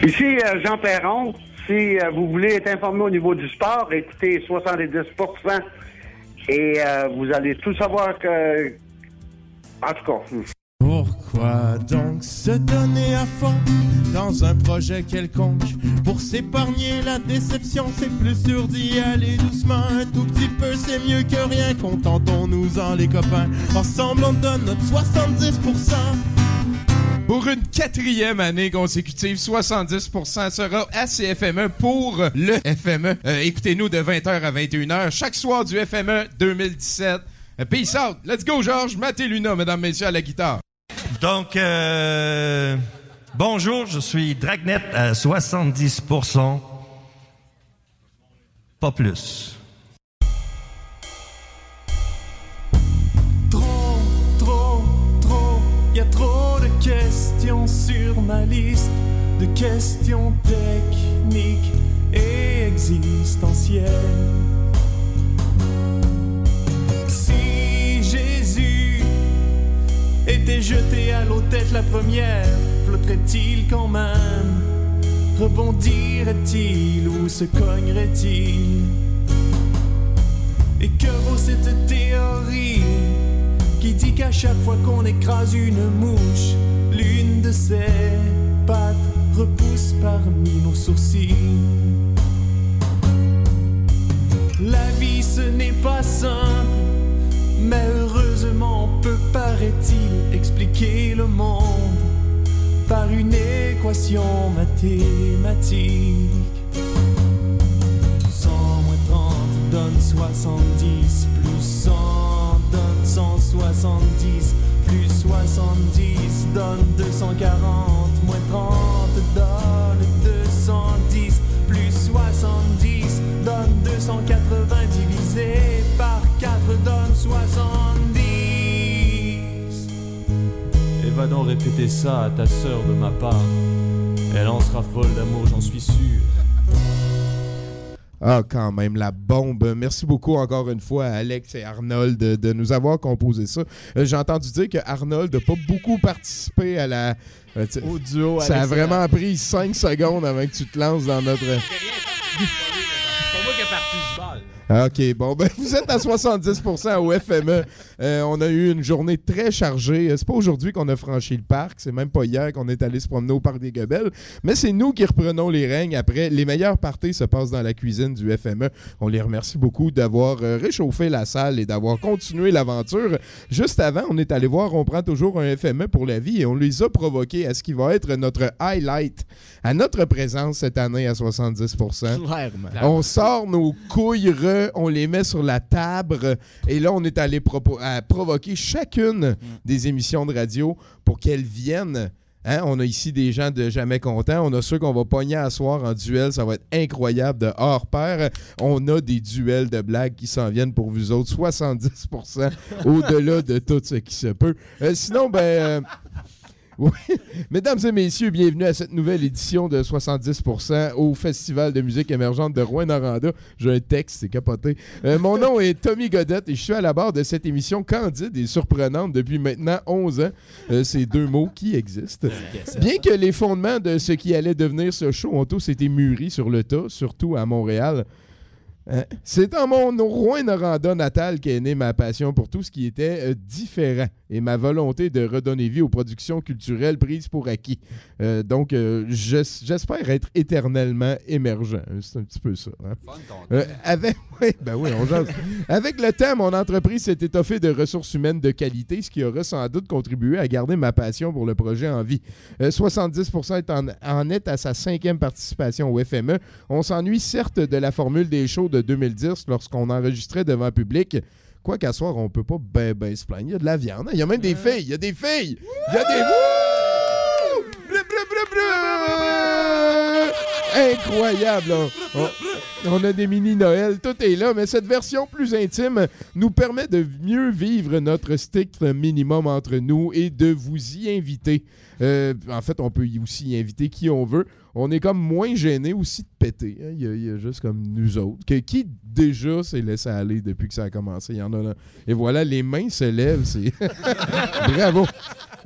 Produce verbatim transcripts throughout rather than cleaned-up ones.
Ici euh, Jean Perron. Si euh, vous voulez être informé au niveau du sport, écoutez soixante-dix pour cent et euh, vous allez tout savoir que... En tout cas... Pourquoi donc se donner à fond dans un projet quelconque? Pour s'épargner la déception, c'est plus sûr d'y aller doucement. Un tout petit peu, c'est mieux que rien. Contentons-nous-en les copains. Ensemble, on donne notre soixante-dix pour cent. Pour une quatrième année consécutive, soixante-dix pour cent sera à C F M E pour le F M E. Euh, écoutez-nous de vingt heures à vingt et une heures, chaque soir du F M E deux mille dix-sept. Euh, peace out. Let's go, Georges. Matt et Luna, mesdames, messieurs, à la guitare. Donc, euh, bonjour, je suis Dragnet à soixante-dix pour cent. Pas plus. Trop, trop, trop, y a trop de questions sur ma liste, de questions techniques et existentielles. Si Jésus était jeté à l'eau tête la première, flotterait-il quand même? Rebondirait-il ou se cognerait-il? Et que vaut cette théorie qui dit qu'à chaque fois qu'on écrase une mouche, l'une de ses pattes repousse parmi nos sourcils? La vie ce n'est pas simple, mais heureusement on peut, paraît-il, expliquer le monde par une équation mathématique. cent moins trente donne soixante-dix, plus cent donne cent soixante-dix, plus soixante-dix donne deux cent quarante, moins trente donne deux cent dix, plus soixante-dix donne deux cent quatre-vingts, divisé par quatre donne soixante-dix. Et va donc répéter ça à ta sœur de ma part. Elle en sera folle d'amour, j'en suis sûr. Ah, quand même, la bombe. Merci beaucoup encore une fois à Alex et Arnold de, de nous avoir composé ça. Euh, j'ai entendu dire que Arnold n'a pas beaucoup participé à la... Euh, Au duo. ça Alex a vraiment pris cinq secondes avant que tu te lances dans notre... C'est pas moi qui ai parti du bal. OK, bon, ben vous êtes à soixante-dix pour cent au F M E. Euh, on a eu une journée très chargée. C'est pas aujourd'hui qu'on a franchi le parc, c'est même pas hier qu'on est allé se promener au parc des Gobels, mais c'est nous qui reprenons les règnes après. Les meilleures parties se passent dans la cuisine du F M E. On les remercie beaucoup d'avoir euh, réchauffé la salle et d'avoir continué l'aventure. Juste avant, on est allé voir On prend toujours un F M E pour la vie et on les a provoqués à ce qui va être notre highlight à notre présence cette année à soixante-dix pour cent. Clairement. On sort nos couilles re, on les met sur la table et là, on est allé propo- à provoquer chacune mm. des émissions de radio pour qu'elles viennent. Hein? On a ici des gens de jamais contents. On a ceux qu'on va pogner à soir en duel. Ça va être incroyable de hors pair. On a des duels de blagues qui s'en viennent pour vous autres. soixante-dix pour cent au-delà de tout ce qui se peut. Euh, sinon, ben... Euh, oui. Mesdames et messieurs, bienvenue à cette nouvelle édition de soixante-dix pour cent au Festival de musique émergente de Rouyn-Noranda. J'ai un texte, c'est capoté. Euh, mon nom est Tommy Godette et je suis à la barre de cette émission candide et surprenante depuis maintenant onze ans. Euh, c'est deux mots qui existent. Bien que les fondements de ce qui allait devenir ce show ont tous été mûris sur le tas, surtout à Montréal. Euh, c'est en mon Rouyn-Noranda natal qu'est née ma passion pour tout ce qui était euh, différent et ma volonté de redonner vie aux productions culturelles prises pour acquis. Euh, donc, euh, j'espère être éternellement émergent. C'est un petit peu ça. Hein? Euh, avec, ouais, ben oui, on jase. Avec le temps, mon entreprise s'est étoffée de ressources humaines de qualité, ce qui aura sans doute contribué à garder ma passion pour le projet en vie. Euh, soixante-dix pour cent est en, en est à sa cinquième participation au F M E. On s'ennuie certes de la formule des shows de deux mille dix lorsqu'on enregistrait devant le public. Quoi qu'à soir, on peut pas ben ben se plaindre. Il y a de la viande. Il y a même des filles. Il y a des filles. Il y a des... Wouh! Bleu, bleu, bleu, bleu! Incroyable. Là. On, on a des mini-Noël. Tout est là. Mais cette version plus intime nous permet de mieux vivre notre strict minimum entre nous et de vous y inviter. Euh, en fait, on peut aussi y inviter qui on veut. On est comme moins gêné aussi de péter. Hein? Il, y a, il y a juste comme nous autres. Que, qui déjà s'est laissé aller depuis que ça a commencé? Il y en a là. Et voilà, les mains se lèvent. C'est... Bravo!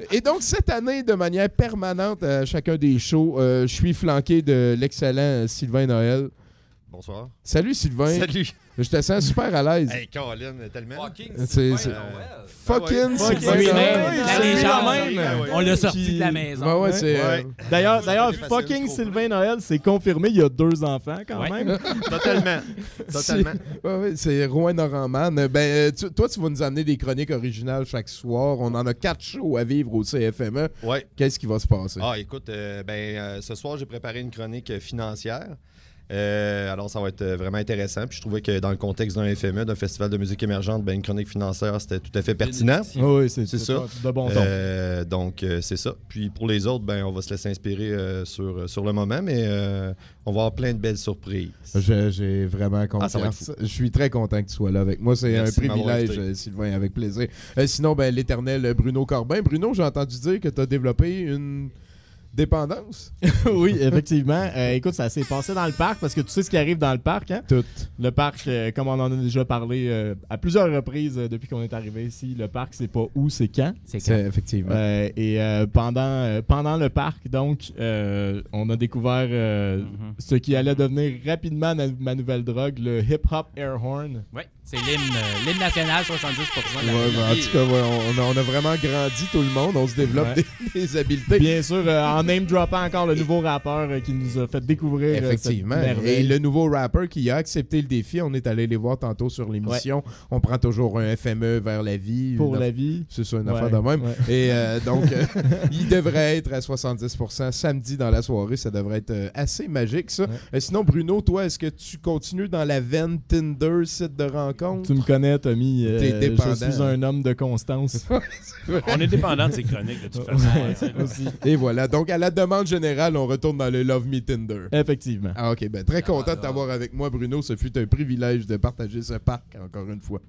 et donc, cette année, de manière permanente à chacun des shows, euh, je suis flanqué de l'excellent Sylvain Noël. Bonsoir. Salut Sylvain. Salut. Je te sens super à l'aise. Hey, Colin, tellement. Fucking C'est- Sylvain c'est- Noël. Fucking Fucking Sylvain lui-même. Noël. La C'est légende. lui-même. On l'a sorti Qui- de la maison. Ouais, ouais, c'est. euh, Ouais. D'ailleurs, d'ailleurs, Plus facile fucking de trouver. Sylvain Noël, c'est confirmé, il y a deux enfants quand euh, même. Totalement. Totalement. c'est- ouais, ouais, c'est Rouen Noramman. Ben, euh, tu- toi, tu vas nous amener des chroniques originales chaque soir. On en a quatre shows à vivre au C F M E. Ouais. Qu'est-ce qui va se passer? Ah, écoute, euh, ben, euh, ce soir, j'ai préparé une chronique euh, financière. Euh, alors, ça va être euh, vraiment intéressant. Puis je trouvais que dans le contexte d'un F M E, d'un festival de musique émergente, ben, une chronique financière, c'était tout à fait pertinent. Oui, c'est C'est c'est ça. De bon ton. Euh, donc, euh, c'est ça. Puis pour les autres, ben, on va se laisser inspirer euh, sur, sur le moment, mais euh, on va avoir plein de belles surprises. Je- J'ai vraiment Ah, ça va être confiance. Je suis très content que tu sois là avec moi. C'est un Merci de m'avoir privilège, invité. euh, Sylvain, avec plaisir. Euh, sinon, ben, l'éternel Bruno Corbin. Bruno, j'ai entendu dire que tu as développé une dépendance. Oui, effectivement. Euh, écoute, ça s'est passé dans le parc parce que tu sais ce qui arrive dans le parc, hein? Tout. Le parc, euh, comme on en a déjà parlé euh, à plusieurs reprises euh, depuis qu'on est arrivé ici, le parc, c'est pas où, c'est quand. C'est effectivement. Euh, et euh, pendant, euh, pendant le parc, donc, euh, on a découvert euh, Mhm. ce qui allait devenir rapidement na- ma nouvelle drogue, le hip-hop air horn. Oui, c'est l'hymne, euh, l'hymne national, soixante-dix pour cent de la Ouais, ben, en tout cas, ouais, on, a, on a vraiment grandi tout le monde. On se développe Ouais. des, des habiletés. Bien sûr, euh, en name-droppant encore le nouveau rappeur euh, qui nous a fait découvrir euh, Effectivement. cette Et merveille. le nouveau rapper qui a accepté le défi, on est allé les voir tantôt sur l'émission. On prend toujours un F M E vers la vie. Pour Une la aff- vie. C'est ça, une Ouais, affaire de même. ouais. Et euh, donc, euh, il devrait être à soixante-dix pour cent samedi dans la soirée. Ça devrait être euh, assez magique, ça. Ouais. Euh, sinon, Bruno, toi, est-ce que tu continues dans la veine Tinder, site de rencontre? Tu me connais, Tommy. euh, T'es dépendant. je suis un homme de constance. On est dépendant de ces chroniques, de toute façon. Ouais, hein, tu sais, là. aussi. Et voilà. Donc, à la demande générale, on retourne dans le Love Me Tinder. Effectivement. Ah, ok. Ben, très content de t'avoir avec moi, Bruno. Ce fut un privilège de partager ce parc, encore une fois.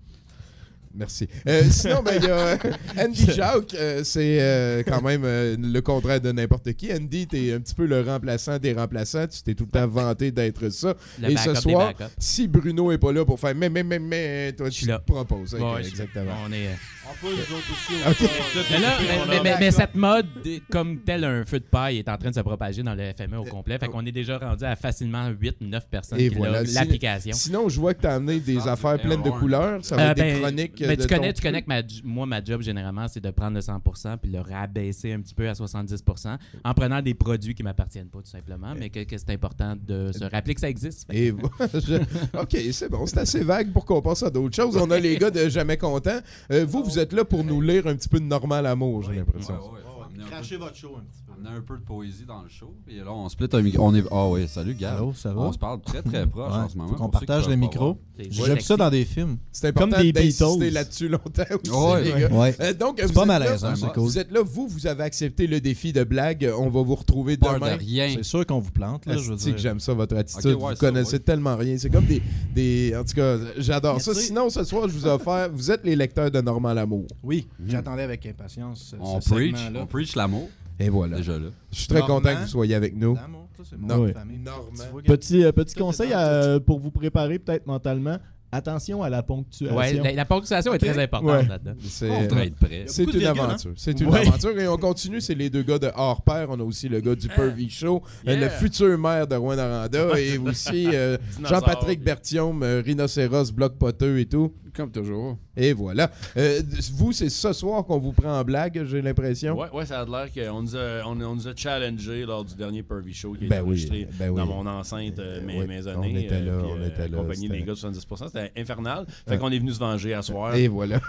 Merci. Euh, sinon, ben, il y a euh, Andy Jacques. euh, c'est euh, quand même euh, le contraire de n'importe qui. Andy, t'es un petit peu le remplaçant des remplaçants. Tu t'es tout le temps vanté d'être ça. Le Et backup ce des soir, backups. si Bruno est pas là pour faire mais, mais, mais, mais, toi, Je tu suis là. te proposes. Ok, Ouais, je- exactement. On est. euh, On peut, nous autres aussi. Ok. Mais, là, mais, mais- mais- mais cette mode, d- comme tel un feu de paille, est en train de se propager dans le F M E au complet. Fait qu'on est déjà rendu à facilement huit neuf personnes Et qui voilà. loguent Si- l'application. Sinon, je vois que tu as amené des Ah, affaires c'est pleines de un couleurs. Ça va Euh, être des ben, chroniques. ben, de tu connais, ton tu connais que ma, j- moi, ma job, généralement, c'est de prendre le cent pour cent puis le rabaisser un petit peu à soixante-dix pour cent en prenant des produits qui ne m'appartiennent pas, tout simplement, mais que, que c'est important de se rappeler que ça existe. Fait Et voilà. Je- OK, c'est bon. C'est assez vague pour qu'on passe à d'autres choses. On a les gars de Jamais Content. Euh, vous, vous êtes là pour nous lire un petit peu de Normal Amour, j'ai l'impression. Ouais, ouais, faut amener un peu- Crachez votre show un petit peu. amener un peu de poésie dans le show. Et là, on split un micro. On est... Ah oui, salut, gars. Allô, ça va? On se parle très, très proche Ouais, en ce moment. faut qu'on pour ceux qui partage peuvent le pas micro. voir. c'est J'ai vu sexy. ça dans des films. C'est important Comme des d'insister Beatles. là-dessus longtemps aussi, Ouais, les ouais. gars. Ouais. Euh, donc, C'est vous pas êtes malaisant, là, c'est Vous cool. Vous êtes là, vous, vous avez accepté le défi de blague. On va vous retrouver Peur de demain. rien. C'est sûr qu'on vous plante, là, je veux Asti que dire. j'aime ça, votre attitude. Ok, ouais, vous ça, connaissez ouais. tellement rien. C'est comme des, des... En tout cas, j'adore Mais ça. tu sais- Sinon, ce soir, je vous ai offert... Vous êtes les lecteurs de Normal Amour. Oui, Mhm. j'attendais avec impatience ce, On ce preach, segment-là. on preach l'amour. Et voilà. Déjà là. Je suis très Normand. content que vous soyez avec nous. L'amour, ça, c'est Non. bon, Oui. famille. Normand. Tu vois, Petit, euh, petit Tout est conseil dans euh, pour vous préparer peut-être mentalement. Attention à la ponctuation. Ouais, la, la ponctuation Ok. est très importante Ouais. là-dedans. C'est... On devrait être prêt. C'est beaucoup de une virgules, hein? aventure. C'est une Ouais. aventure. Et on continue. C'est les deux gars de Hors Pair. On a aussi le gars du Pervy Show, euh, Yeah. le futur maire de Rouen-Noranda. Et aussi euh, Jean-Patrick Berthiaume, euh, Rhinocéros, Bloc Poteux et tout. Comme toujours. Et voilà. Euh, vous, c'est ce soir qu'on vous prend en blague, j'ai l'impression. Ouais, ouais, ça a l'air qu'on nous a, on, on nous a challengé lors du dernier Pervy Show qui a Ben été oui, enregistré ben oui. dans mon enceinte euh, mes, Oui, mes on années. était là, puis, on était là, accompagné c'était- les gars de soixante-dix pour cent. C'était infernal. Fait Ouais. qu'on est venu se venger à soir. Et voilà.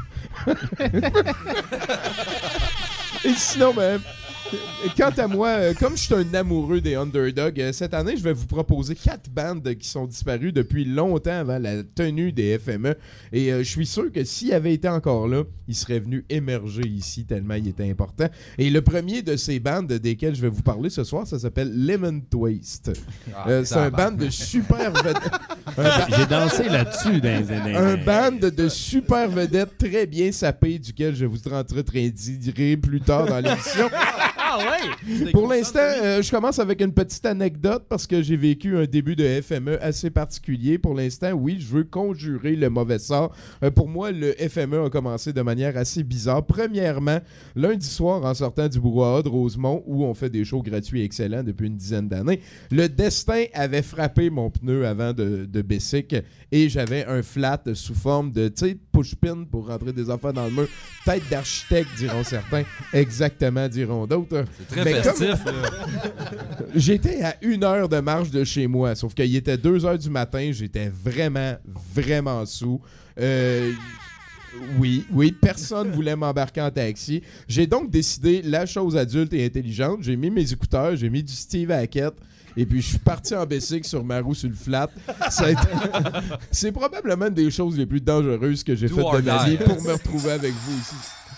Et sinon, ben, quant à moi, euh, comme je suis un amoureux des underdogs, euh, cette année, je vais vous proposer quatre bandes qui sont disparues depuis longtemps avant la tenue des F M E. Et euh, je suis sûr que s'il avait été encore là, il serait venu émerger ici tellement il était important. Et le premier de ces bandes desquelles je vais vous parler ce soir, ça s'appelle Lemon Twist. Ah, Euh, c'est un band de super vedettes. Un ba- J'ai dansé là-dessus dans, dans, dans- un band de super vedettes très bien sapées duquel je vous entretiendrai plus tard dans l'émission. Ah ouais? Pour l'instant, euh, je commence avec une petite anecdote parce que j'ai vécu un début de F M E assez particulier. Pour l'instant, oui, je veux conjurer le mauvais sort. Euh, pour moi, le F M E a commencé de manière assez bizarre. Premièrement, lundi soir, en sortant du brouhaha de Rosemont, où on fait des shows gratuits excellents depuis une dizaine d'années, le destin avait frappé mon pneu avant de, de Bessic et j'avais un flat sous forme de, tu sais, push-pin pour rentrer des affaires dans le mur. Tête d'architecte, diront certains. Exactement, diront d'autres. C'est très Mais festif. comme... J'étais à une heure de marche de chez moi, sauf qu'il était deux heures du matin. J'étais vraiment, vraiment saoul. Euh... Oui, oui, personne voulait m'embarquer en taxi. J'ai donc décidé la chose adulte et intelligente. J'ai mis mes écouteurs, j'ai mis du Steve Hackett. Et puis, je suis parti en bicycle sur ma roue sur le flat. Ça a été... C'est probablement une des choses les plus dangereuses que j'ai faites de ma vie pour me retrouver avec vous ici.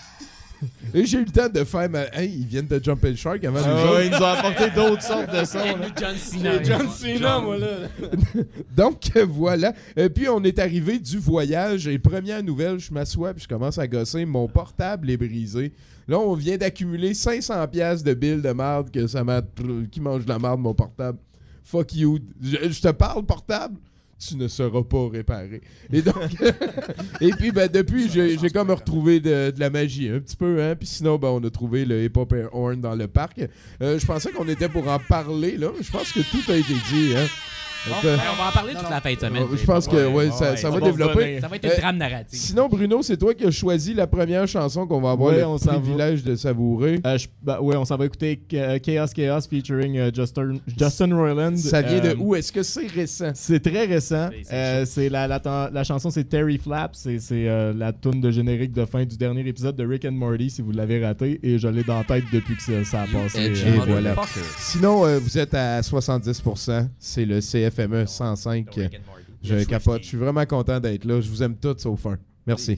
Et j'ai eu le temps de faire ma... Hey, ils viennent de Jump and Shark avant ah, nous autres. Ouais, ils nous ont apporté d'autres sortes de sons. John Cena. John Cena, moi, là. Donc, euh, voilà. Et puis, on est arrivé du voyage. Et première nouvelle, je m'assois puis je commence à gosser. Mon portable est brisé. Là, on vient d'accumuler cinq cents piastres de billes de marde que ça m'a... Qui mange de la marde, mon portable. Fuck you. Je, je te parle, portable. Tu ne seras pas réparé. Et donc, et puis ben, depuis, j'ai, j'ai comme retrouvé de, de la magie un petit peu, hein. Puis sinon, ben, on a trouvé le Hip Hop Air Horn dans le parc. Euh, je pensais qu'on était pour en parler, là. Je pense que tout a été dit, hein. Bon, ben, on va en parler toute la fin de semaine. Je pense que ouais, ouais, ça, ouais, ça ça va va développer. revenir. Ça va être une trame narrative. Sinon, Bruno, c'est toi qui as choisi la première chanson qu'on va avoir Ouais, le on s'en privilège de savourer. Euh, je- bah, ouais, on s'en va écouter euh, Chaos Chaos featuring euh, Justin, Justin Roiland. Ça vient Euh, de où? Est-ce que c'est récent? C'est très récent. C'est- c'est Euh, c'est la, la, la chanson, c'est Terry Flaps. C'est, c'est euh, la tune de générique de fin du dernier épisode de Rick and Morty, si vous l'avez raté. Et je l'ai dans la tête depuis que ça, ça a passé. Edgy Et Euh, voilà. motherfucker. Sinon, euh, vous êtes à soixante-dix pour cent. C'est le C F M E cent cinq. Je capote. Je suis vraiment content d'être là. Je vous aime tous sauf un. Merci.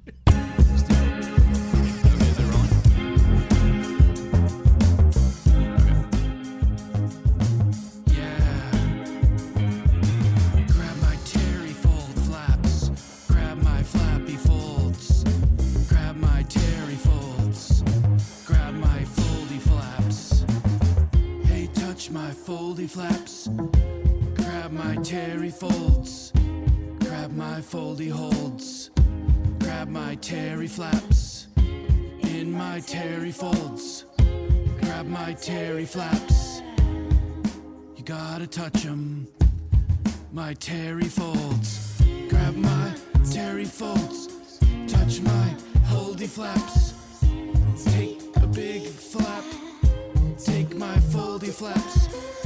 Grab my terry fold flaps. Grab my flappy folds. Grab my terry folds. Grab my foldy flaps. Hey, touch my foldy flaps. Grab my terry folds. Grab my foldy holds. Grab my terry flaps. In my terry folds. Grab my terry flaps. You gotta touch 'em. My terry folds. Grab my terry folds. Touch my holdy flaps. Take a big flap. Take my foldy flaps.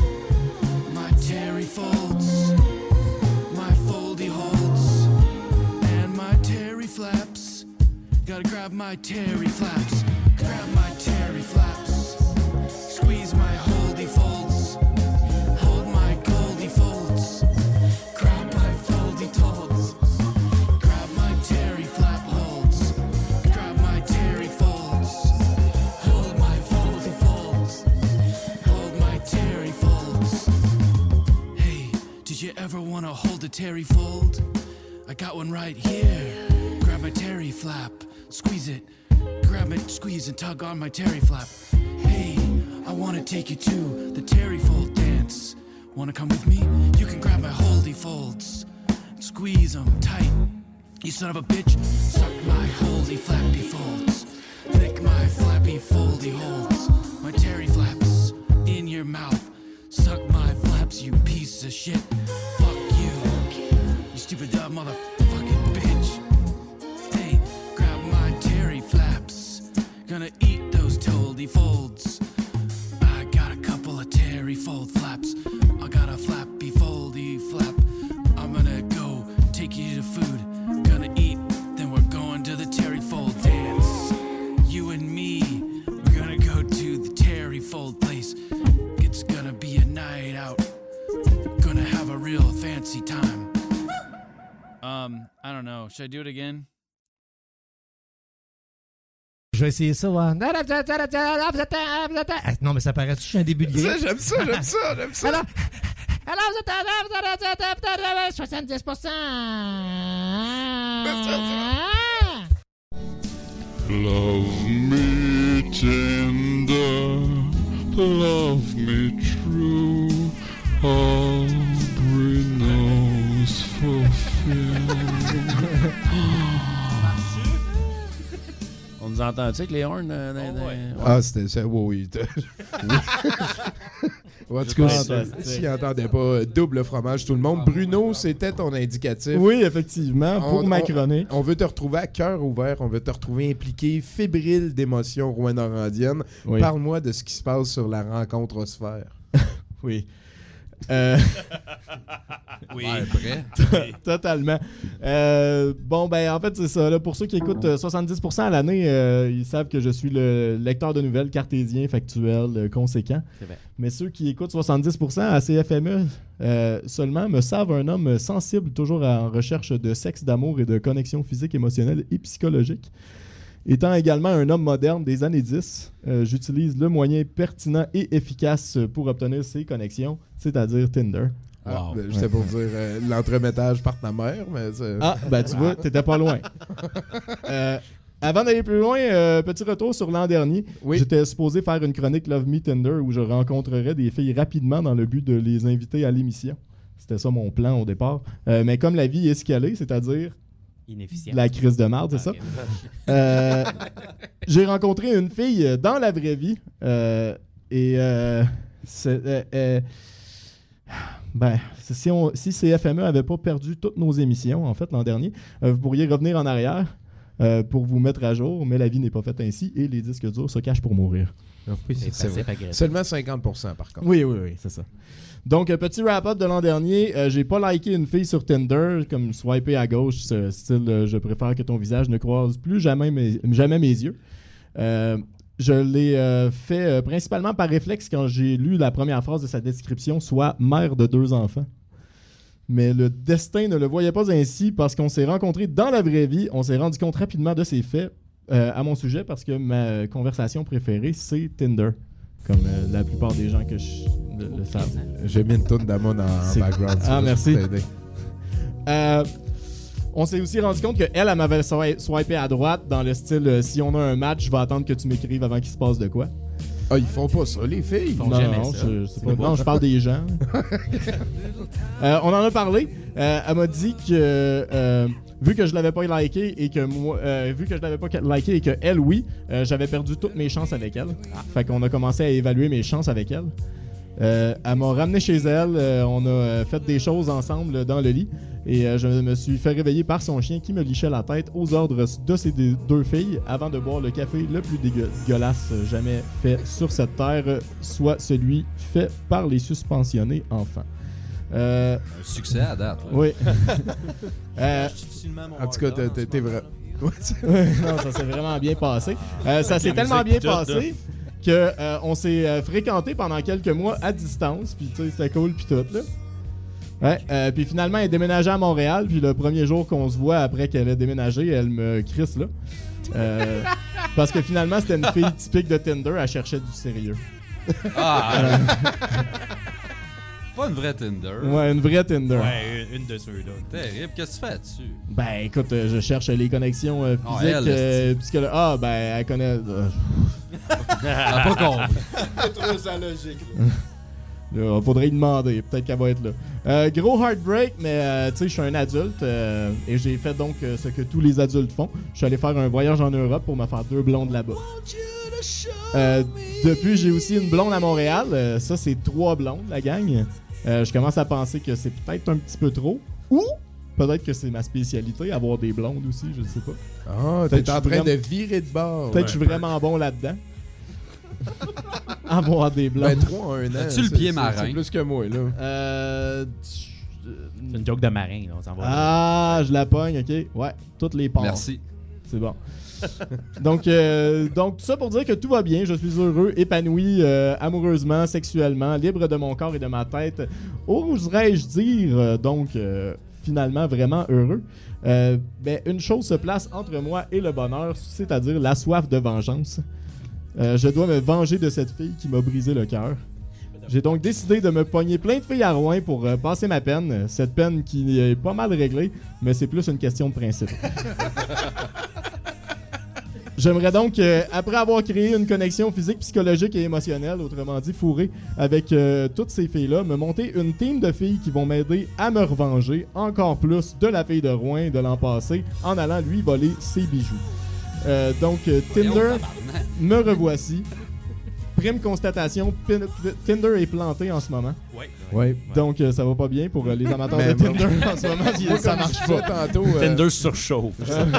My terry folds. My foldy holds. And my terry flaps. Gotta grab my terry flaps. Grab my terry flaps. Squeeze my holdy folds. Hold my goldy folds. Grab my foldy folds. Grab my terry flap holds. Grab my terry folds. Hold my foldy folds. Hold my terry folds. Hey, did you ever wanna hold a terry fold? I got one right here. Grab my terry flap, squeeze it. Grab it, squeeze and tug on my terry flap. Hey, I wanna take you to the terry fold dance. Wanna come with me? You can grab my holdy folds. Squeeze them tight. You son of a bitch. Suck my holdy flappy folds. Lick my flappy foldy holds. My terry flaps in your mouth. Suck my flaps, you piece of shit. Fuck you. You stupid dumb motherfucking bitch. Hey, grab my terry flaps. Gonna eat those toldy folds. I got a couple of terry fold flaps. I got a flappy foldy flap. I'm gonna go take you to food. Gonna eat, then we're going to the terry fold dance. You and me, we're gonna go to the terry fold place. It's gonna be a night out. Gonna have a real fancy time. Um, I don't know. Should I do it again? Je vais essayer ça. Ouais. Ah, non, mais ça paraît que je suis un début de Ça, grille. j'aime ça, j'aime ça, j'aime ça. Alors, alors vous êtes à soixante-dix pour cent. Love me tender. love me true, all Bruno's fulfilled. On nous entend, tu sais, que les horns. Euh, dans- dans- ouais. Ah, c'était ça. Oui, oui. En tout cas, si- s'ils n'entendaient pas euh, double fromage tout le monde, Bruno, c'était ton indicatif. Oui, effectivement, pour On- ma on- chronique. On veut te retrouver à cœur ouvert, on veut te retrouver impliqué, fébrile d'émotions rouyn-norandiennes. Oui. Parle-moi de ce qui se passe sur la rencontre Osphère. Oui. Euh... Oui. Ouais, prêt. T- Totalement. Euh, bon, ben, en fait, c'est ça. Là, pour ceux qui écoutent euh, soixante-dix pour cent à l'année, euh, ils savent que je suis le lecteur de nouvelles cartésien, factuel, euh, conséquent. C'est vrai. Mais ceux qui écoutent soixante-dix pour cent à C F M E euh, seulement me savent un homme sensible, toujours en recherche de sexe, d'amour et de connexion physique, émotionnelle et psychologique. Étant également un homme moderne des années dix, euh, j'utilise le moyen pertinent et efficace pour obtenir ces connexions, c'est-à-dire Tinder. Ah, Wow. ben, J'étais pour dire euh, l'entremettage par ta mère, mais c'est- Ah, ben tu vois, t'étais pas loin. Euh, avant d'aller plus loin, euh, petit retour sur l'an dernier. Oui. J'étais supposé faire une chronique Love Me Tinder où je rencontrerais des filles rapidement dans le but de les inviter à l'émission. C'était ça mon plan au départ. Euh, mais comme la vie est ce qu'elle est, c'est-à-dire Inefficient. la crise de marde, c'est Ah, ça? ok. Euh, j'ai rencontré une fille dans la vraie vie euh, et euh, c'est, euh, euh, ben, si, on, si C F M E avait pas perdu toutes nos émissions en fait l'an dernier, euh, vous pourriez revenir en arrière euh, pour vous mettre à jour, mais la vie n'est pas faite ainsi et les disques durs se cachent pour mourir. Oui, C'est c'est passif vrai. agressif. Seulement cinquante pour cent par contre. Oui, oui, oui, c'est ça. Donc, euh, petit wrap-up de l'an dernier. Euh, j'ai pas liké une fille sur Tinder, comme swiper à gauche, ce style euh, je préfère que ton visage ne croise plus jamais mes, jamais mes yeux. Euh, je l'ai euh, fait euh, principalement par réflexe quand j'ai lu la première phrase de sa description, soit mère de deux enfants. Mais le destin ne le voyait pas ainsi parce qu'on s'est rencontrés dans la vraie vie. On s'est rendu compte rapidement de ces faits euh, à mon sujet parce que ma conversation préférée, c'est Tinder. Comme euh, la plupart des gens que je le, le savent. J'ai mis une toune d'Amon en C'est- background. Ah, c'est juste merci. pour t'aider. Euh, on s'est aussi rendu compte qu'elle, elle m'avait swi- swipé à droite dans le style euh, si on a un match, je vais attendre que tu m'écrives avant qu'il se passe de quoi. Ah, ils font pas ça, les filles. font Non, jamais non, ça. je, je sais pas. Non, je parle des gens. Euh, on en a parlé. Euh, elle m'a dit que euh, vu que je l'avais pas liké et que moi, euh, vu que je l'avais pas liké et que elle oui, euh, j'avais perdu toutes mes chances avec elle. Fait qu'on a commencé à évaluer mes chances avec elle. Euh, elle m'a ramené chez elle. euh, on a euh, fait des choses ensemble euh, dans le lit et euh, je me suis fait réveiller par son chien qui me lichait la tête aux ordres de ces deux deux filles avant de boire le café le plus dégueu- dégueulasse jamais fait sur cette terre, euh, soit celui fait par les suspensionnés enfants. Euh, Un succès à date. là. oui. Euh, En tout cas, t'es- t'es t'es vrai. Ouais, c'est- non, ça s'est vraiment bien passé. Euh, ça s'est La tellement musique bien pis tout, passé que euh, on s'est euh, fréquenté pendant quelques mois à distance, puis tu sais, c'était cool puis tout là. Ouais, euh, puis finalement elle est déménagée à Montréal, puis le premier jour qu'on se voit après qu'elle a déménagé, elle me crisse là. Euh, parce que finalement c'était une fille typique de Tinder, elle cherchait du sérieux. Ah! Pas une vraie Tinder. Ouais, une vraie Tinder. Ouais, une, une de ceux-là. Terrible. Qu'est-ce que tu fais dessus? Ben écoute, euh, je cherche les connexions euh, Ah, physiques, elle, euh, psycholo- Ah ben elle connaît. euh, Elle a pas compris. trop sa logique. Là, faudrait y demander, peut-être qu'elle va être là. Euh, gros heartbreak, mais euh, tu sais, je suis un adulte euh, et j'ai fait donc euh, ce que tous les adultes font. Je suis allé faire un voyage en Europe pour me faire deux blondes là-bas. Euh, depuis, j'ai aussi une blonde à Montréal. Euh, ça, c'est trois blondes, la gang. Euh, je commence à penser que c'est peut-être un petit peu trop. Ou peut-être que c'est ma spécialité, avoir des blondes aussi, je ne sais pas. Ah, Peut-être t'es en que je suis train de vraiment- virer de bord. Peut-être que je suis vraiment bon là-dedans. Avoir des blondes. Ben, trois en un an. As-tu le c'est- pied c'est- marin? C'est plus que moi, là. Euh... C'est une joke de marin, là. On s'en va. Ah, je la pogne, ok. Ouais, toutes les parts. Merci. C'est bon. donc, euh, donc, tout ça pour dire que tout va bien. Je suis heureux, épanoui, euh, amoureusement, sexuellement, libre de mon corps et de ma tête. Oserais-je dire, euh, donc, euh, finalement, vraiment heureux. Euh, ben, une chose se place entre moi et le bonheur, c'est-à-dire la soif de vengeance. Euh, je dois me venger de cette fille qui m'a brisé le cœur. J'ai donc décidé de me pogner plein de filles à Rouen pour euh, passer ma peine. Cette peine qui est pas mal réglée, mais c'est plus une question de principe. J'aimerais donc, euh, après avoir créé une connexion physique, psychologique et émotionnelle, autrement dit fourrée, avec euh, toutes ces filles-là, me monter une team de filles qui vont m'aider à me revenger encore plus de la fille de Rouen de l'an passé en allant lui voler ses bijoux. Euh, donc, euh, Tinder, me revoici. Prime constatation, pin- Tinder est planté en ce moment. Ouais. Ouais. Donc, euh, ça va pas bien pour euh, les amateurs Mais de moi- Tinder en ce moment. Moi, ça comme marche je disais pas. tantôt, euh, Tinder surchauffe.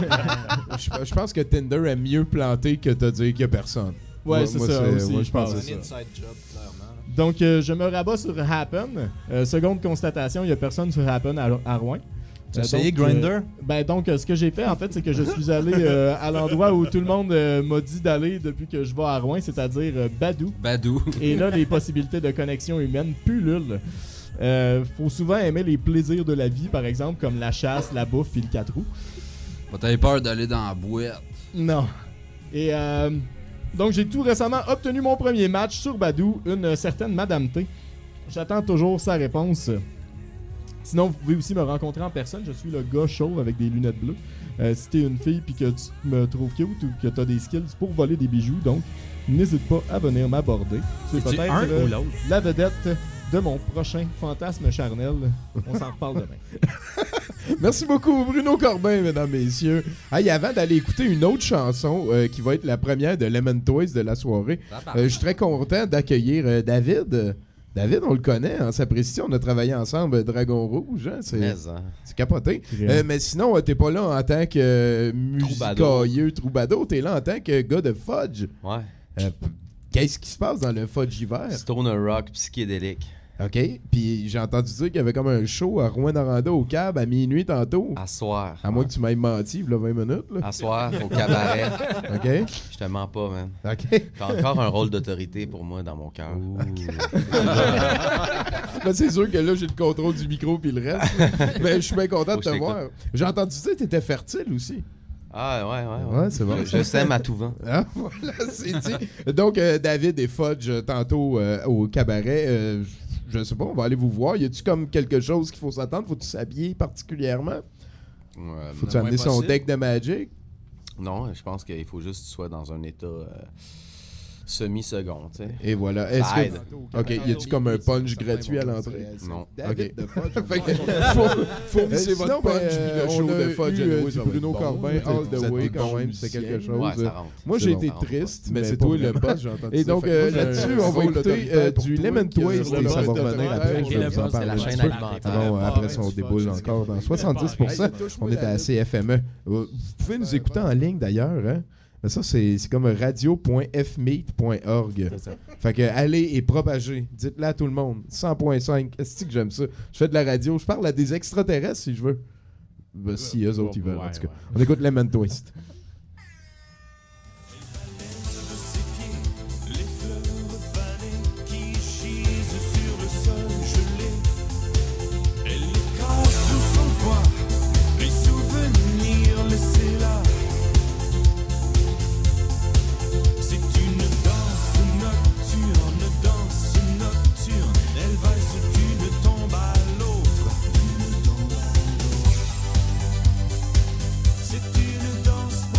je, je pense que Tinder est mieux planté que de dire qu'il y a personne. Ouais, Moi- c'est moi, ça aussi, moi, je je pense pense. que c'est ça. Inside job, clairement. Donc, euh, je me rabats sur Happen. Euh, seconde constatation, il n'y a personne sur Happen à, à Rouen. Tu as Euh, essayé donc, Grindr? euh, ben donc, euh, ce que j'ai fait, en fait, c'est que je suis allé euh, à l'endroit où tout le monde euh, m'a dit d'aller depuis que je vais à Rouen, c'est-à-dire euh, Badou. Badou. Et là, les possibilités de connexion humaine pullulent. Euh, faut souvent aimer les plaisirs de la vie, par exemple, comme la chasse, la bouffe puis le quatre roues. Pas t'avais peur d'aller dans la boîte. Non. Et euh, donc, j'ai tout récemment obtenu mon premier match sur Badou, une certaine Madame T. J'attends toujours sa réponse. Sinon, vous pouvez aussi me rencontrer en personne. Je suis le gars chauve avec des lunettes bleues. Euh, si t'es une fille puis que tu me trouves cute ou que t'as des skills pour voler des bijoux, donc n'hésite pas à venir m'aborder. Tu es C'est-tu peut-être un euh, ou l'autre? la vedette de mon prochain fantasme charnel. On s'en reparle demain. Merci beaucoup, Bruno Corbin, mesdames, messieurs. Hey, avant d'aller écouter une autre chanson euh, qui va être la première de Lemon Toys de la soirée, euh, je suis très content d'accueillir euh, David. David, on le connaît, en s'apprécie, on a travaillé ensemble, Dragon Rouge, hein, c'est, Mais, hein. c'est capoté. Réel. Euh, mais sinon, euh, t'es pas là en tant que euh, Troubadour. musicailleux, troubadour, t'es là en tant que gars de fudge. Ouais. Euh, p- qu'est-ce qui se passe dans le fudge hiver? Stoner rock psychédélique. OK, puis j'ai entendu dire qu'il y avait comme un show à Rouyn-Noranda au cab à minuit tantôt. À soir. À moins que tu m'aies menti, il y a vingt minutes. Là. À soir, au cabaret. OK. Je te mens pas, man. OK. T'as encore un rôle d'autorité pour moi dans mon cœur. Ben, c'est sûr que là, j'ai le contrôle du micro puis le reste. Mais je suis bien content Faut de que je te t'écoute. voir. J'ai entendu dire que t'étais fertile aussi. Ah, ouais, ouais. Ouais, c'est bon. Je, je sème à tout vent. Ah, voilà, c'est dit. Donc, euh, David et Fudge, euh, tantôt euh, au cabaret, euh, je sais pas, on va aller vous voir. Y a-tu comme quelque chose qu'il faut s'attendre? Faut-tu s'habiller particulièrement? Ouais, Faut-tu le amener moins son possible. deck de Magic? Non, je pense qu'il faut juste que tu sois dans un état euh, semi-second, tu sais. Et voilà. Ça Est-ce aide. que... OK, y a-tu comme un punch gratuit à l'entrée? Non. David OK. de Fudge. Fait que, four- fournissez Euh, votre sinon, punch, ben, puis le on show a de Fudge eu, anyway, euh, ça du va Bruno être bon. Corbin, Vous all êtes- the vous êtes way, des quand bons même, musiciens. c'est quelque Ouais, chose. ça rentre. Moi, C'est j'ai bon, été ça rentre. triste, Mais mais c'est pas toi le vraiment. boss, j'ai entendu Et ça. donc, Fait que euh, moi, j'ai là-dessus, un on va rôle écouter, d'autoritaire euh, pour du toi, Lemon qui, euh, Twist, sur et le ça va reste de revenir ton après, rêve, je je vais vais vous en vous en parler parler un un petit petit peu. peu. Bon, après, on déboule encore dans soixante-dix pour cent. On est à C F M E. Vous pouvez nous écouter en ligne d'ailleurs, hein? Mais ça, c'est c'est comme radio point f meet point org. Fait que allez et propagez. Dites-le à tout le monde. cent point cinq. Est-ce que j'aime ça? Je fais de la radio. Je parle à des extraterrestres si je veux. Ben, si eux autres, ils veulent, en tout cas. On écoute Lemon Twist. Les fleurs fanées qui gisent sur le sol gelé. Elle écrase sous son poids les souvenirs laissés là. C'est une danse nocturne, danse nocturne. Elle valse d'une tombe à l'autre. C'est une danse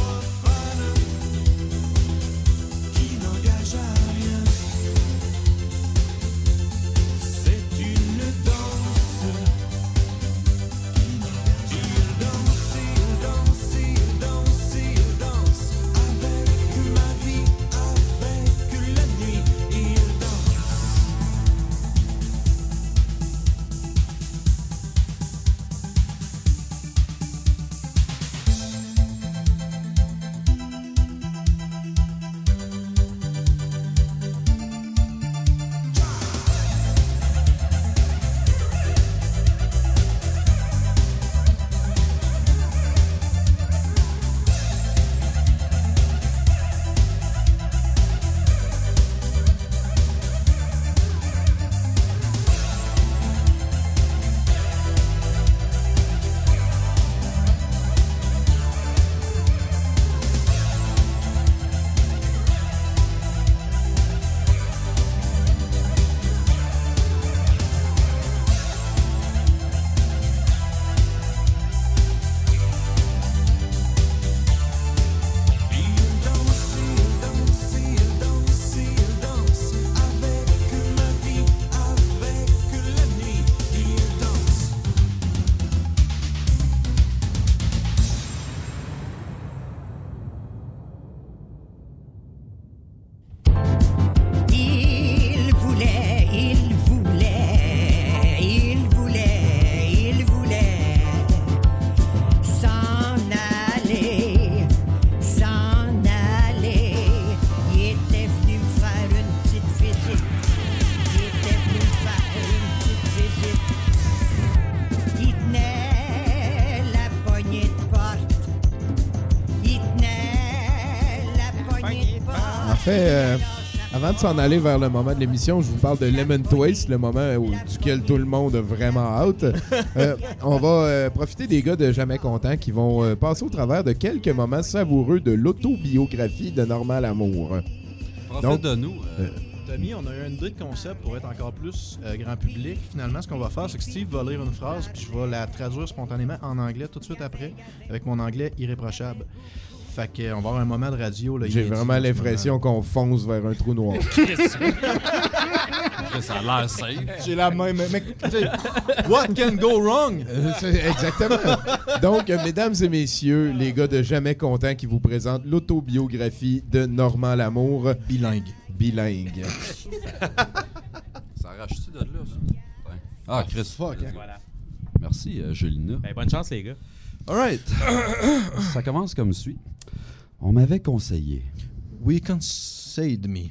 fait, euh, avant de s'en aller vers le moment de l'émission, je vous parle de Lemon Twist, le moment où, duquel tout le monde a vraiment hâte. Euh, on va euh, profiter des gars de Jamais Content qui vont euh, passer au travers de quelques moments savoureux de l'autobiographie de Normand Lamour. Profite Donc, de nous. euh, Tommy, on a eu une idée de concept pour être encore plus euh, grand public. Finalement, ce qu'on va faire, c'est que Steve va lire une phrase, puis je vais la traduire spontanément en anglais tout de suite après, avec mon anglais irréprochable. Fait qu'on va avoir un moment de radio. Là, J'ai inédit vraiment en ce l'impression qu'on fonce vers un trou noir. Ça a l'air safe. J'ai la même. Mais, tu sais, what can go wrong? Euh, c'est- Exactement. Donc, euh, mesdames et messieurs, les gars de Jamais Content qui vous présentent l'autobiographie de Normand Lamour. Bilingue. Bilingue. Ça arrache-tu de là, ça? Ouais. Ah, Chris. Fuck, hein? Voilà. Merci, euh, Jolina. Ben, bonne chance, les gars. Alright. Ça commence comme suit. On m'avait conseillé We conseilled me.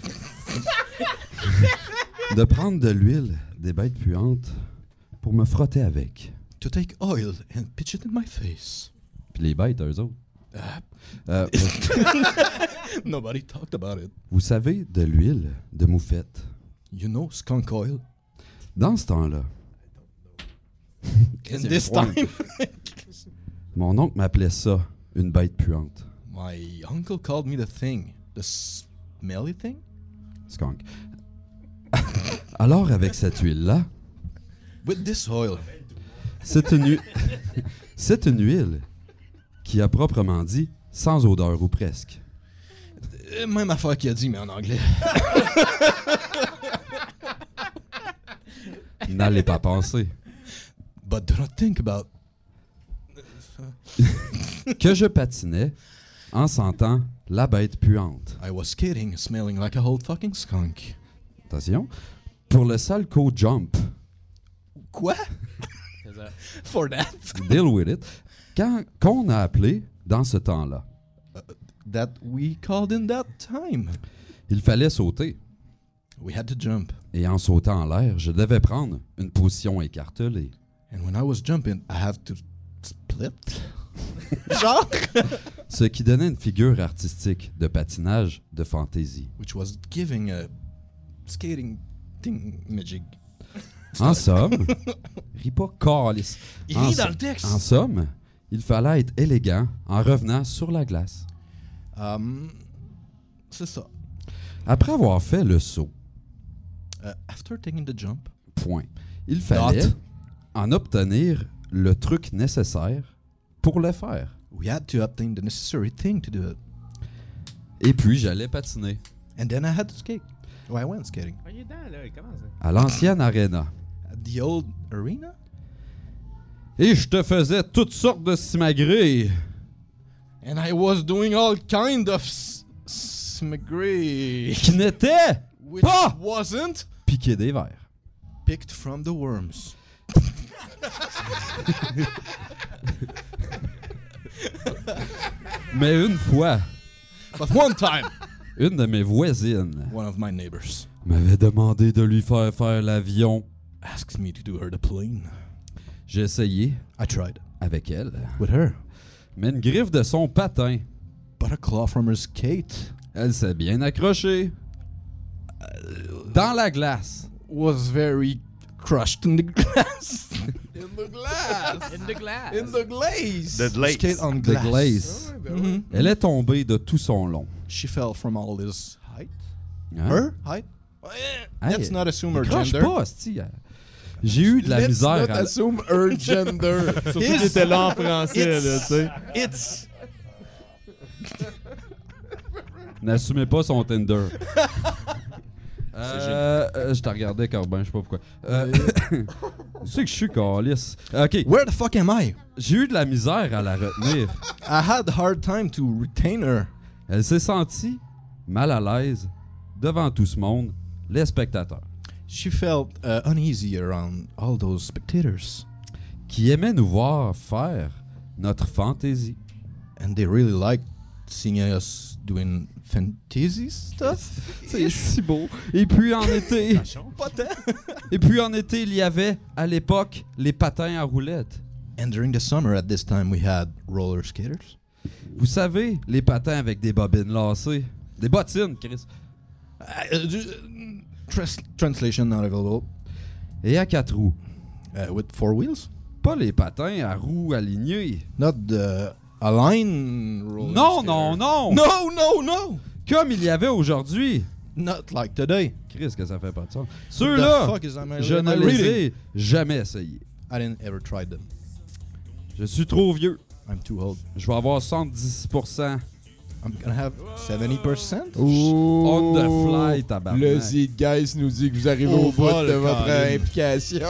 de prendre de l'huile des bêtes puantes pour me frotter avec. To take oil and pitch it in my face. Puis les bêtes, eux autres. Euh, Nobody talked about it. vous savez, de l'huile de moufette. You know skunk oil. Dans ce temps-là, In this time, mon oncle m'appelait ça une bête puante. my uncle called me the thing. The smelly thing? Skunk. Alors, avec cette huile-là, With this oil. c'est une, hu- c'est une huile qui a proprement dit sans odeur ou presque. Euh, Même affaire qu'il a dit, mais en anglais. N'allez pas penser. But do not think about. Que je patinais en sentant la bête puante. I was skating, smelling like a whole fucking skunk. Attention. Pour le Salco Jump, Quoi? For that? deal with it, quand, qu'on a appelé dans ce temps-là, That we called in that time. il fallait sauter. We had to jump. Et en sautant en l'air, je devais prendre une position écartelée. And when I was jumping, I had to split. Genre? Ce qui donnait une figure artistique de patinage de fantaisie. Which was giving a skating thing magic. En somme, ris pas calice. Il En rit so- dans le texte. En somme, il fallait être élégant en revenant sur la glace. Um, c'est ça. Après avoir fait le saut, Uh, after taking the jump, point, il fallait Dot. en obtenir le truc nécessaire pour le faire. we had to obtain the necessary thing to do it. Et puis, j'allais patiner And then I had to skate. Oh, I went skating. Voyez dedans, là, il commence. à l'ancienne arena. At the old arena? Et je te faisais toutes sortes de simagrées. And I was doing all kind of s- smeggery. Qui n'étaient Which pas wasn't piquées des verres. picked from the worms. Mais une fois, But one time, une de mes voisines one of my neighbors m'avait demandé de lui faire faire l'avion. asked me to do her the plane. J'ai essayé I tried. avec elle, With her. mais une griffe de son patin, But a claw from her skate elle s'est bien accrochée dans la glace. was very crushed in the glass. In the glass! In the glass. In the glaze! The glaze. Skate on De glass. glace. Mhm. Elle est tombée de tout son long. She fell from all this height. Hein? Her height? Hey, Let's not assume her décroche gender. pas, hostie. J'ai eu de la Let's misère not à... assume her gender. Surtout qu'il était là en français, It's- là, tu sais. It's N'assumez pas son Tinder. Euh, euh, je te regardais, Corbin, je sais pas pourquoi. Euh, tu sais que je suis calice. OK. where the fuck am I? J'ai eu de la misère à la retenir. I had a hard time to retain her. Elle s'est sentie mal à l'aise devant tout ce monde, les spectateurs, She felt uh, uneasy around all those spectators, qui aimaient nous voir faire notre fantaisie. and they really liked seeing us doing fantasy stuff. C'est si beau. Et puis en été, Pas tant. et puis en été, il y avait à l'époque les patins à roulettes. And during the summer, at this time, we had roller skaters. Vous savez, les patins avec des bobines lacées. Des bottines, Chris. Uh, ju- trans- translation not available. Et à quatre roues. Uh, with four wheels? Pas les patins à roues alignées. Not the align roller Non, skater. non, non. No, no, no. Comme il y avait aujourd'hui. Not like today. Chris, que ça fait pas de sens. What the Ceux-là, fuck is am I- je am ne I les reading? ai jamais essayés. I didn't ever try them. Je suis trop vieux. I'm too old. Je vais avoir soixante-dix pour cent. I'm gonna have seventy percent. Ouh, On the fly, tabarnak. Le Zeitgeist nous dit que vous arrivez Au au bout vol, de votre Colin. implication.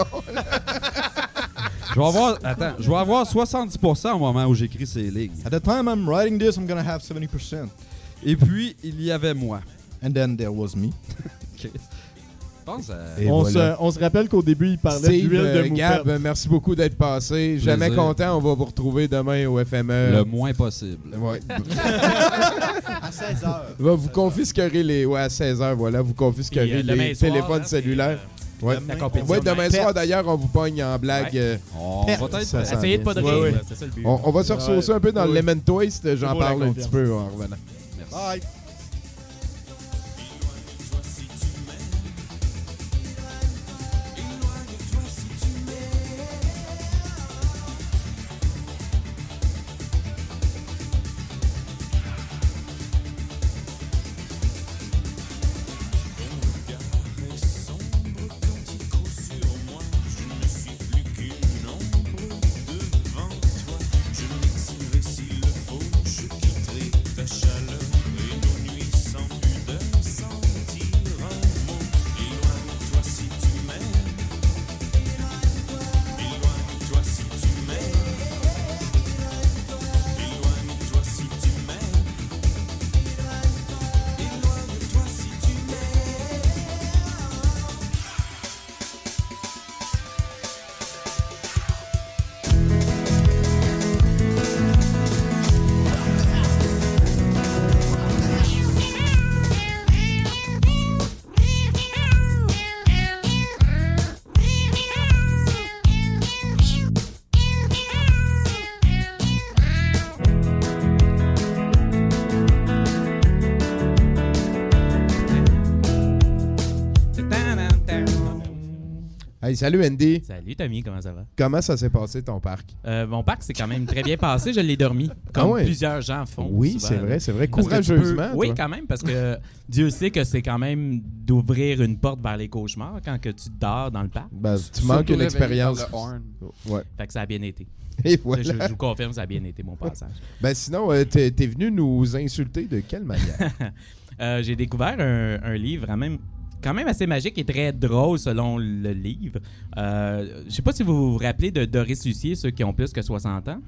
Je vais avoir, attends, je vais avoir soixante-dix pour cent au moment où j'écris ces lignes. At the time I'm writing this, I'm gonna have seventy percent. Et puis, il y avait moi. And then there was me. Chris. Je pense à... Et On, voilà. se, on se rappelle qu'au début, il parlait Steve, d'huile de euh, moufette. Gab, merci beaucoup d'être passé. Jamais Plaisir. content, on va vous retrouver demain au F M E. Le moins possible. Ouais. À seize heures. Va vous confisquerez les. Ouais, à seize heures, voilà, vous confisquerez Et, euh, demain les soir, téléphones hein, c'est, cellulaires. euh, Ouais. la compétition Ouais, de demain main. soir, d'ailleurs, on vous pogne en blague. Ouais. euh, On va être ça sent Essayez de bien. pas de Ouais, rire, ouais. là, c'est ça le but. On, on va se ressaucer un peu dans Ouais. le lemon twist. J'en vaut la parle un confiance. petit peu en revenant. Merci. Bye. Hey, salut Andy. Salut Tommy, comment ça va? Comment ça s'est passé ton parc? Euh, mon parc s'est quand même très bien passé, je l'ai dormi, comme Ah ouais? plusieurs gens font. Oui, souvent, c'est là. vrai, c'est vrai. Parce que tu peux- Courageusement. Oui, toi. quand même, parce que Dieu sait que c'est quand même d'ouvrir une porte vers les cauchemars quand que tu dors dans le parc. Ben, tu manques une expérience. Ouais. Fait que ça a bien été. Et voilà. Je, je vous confirme, ça a bien été mon passage. Ben sinon, euh, t'es t'es venu nous insulter de quelle manière? Euh, j'ai découvert un, un livre quand même, quand même assez magique et très drôle selon le livre. Euh, je sais pas si vous vous rappelez de Doris Lucier, ceux qui ont plus que soixante ans.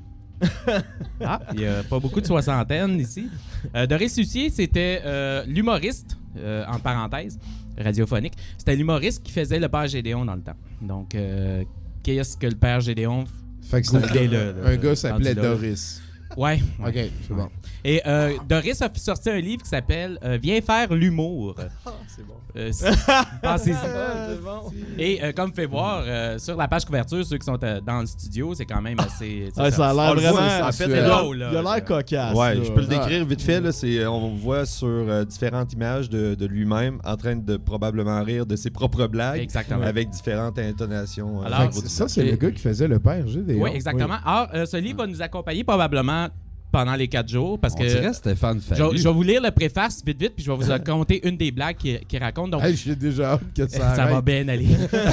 Ah, il n'y a pas beaucoup de soixantaine ici. Euh, Doris Lucier, c'était euh, l'humoriste, euh, en parenthèse, radiophonique. C'était l'humoriste qui faisait le père Gédéon dans le temps. Donc, euh, qu'est-ce que le père Gédéon? Fait que c'est un Googlez-le, gars- là, un gars s'appelait rendu là. Doris. Ouais. Ok, ouais. c'est bon. Et euh, Doris a sorti un livre qui s'appelle euh, Viens faire l'humour. C'est bon. Euh, c'est- Pensez-y. c'est bon. Et euh, comme fait voir euh, sur la page couverture, ceux qui sont euh, dans le studio, c'est quand même assez. Ouais, ça a l'air On le voit, vraiment. en fait, il a- drôle, là. il a l'air cocasse. Ouais, là. je peux le Ah. décrire vite fait. Là, c'est, on voit sur euh, différentes images de, de lui-même en train de probablement rire de ses propres blagues Exactement. avec différentes intonations. euh, Alors, au Fait niveau que du ça, visage. c'est le gars qui faisait le père Gédéon. Oui, exactement. Alors, euh, ce livre va nous accompagner probablement pendant les quatre jours parce On que. dirait Stéphane Je, Fallu. je vais vous lire le préface vite vite, puis je vais vous raconter une des blagues qu'il qu'il raconte. Donc, Hey, j'ai déjà hâte que ça ça va arrête. bien aller.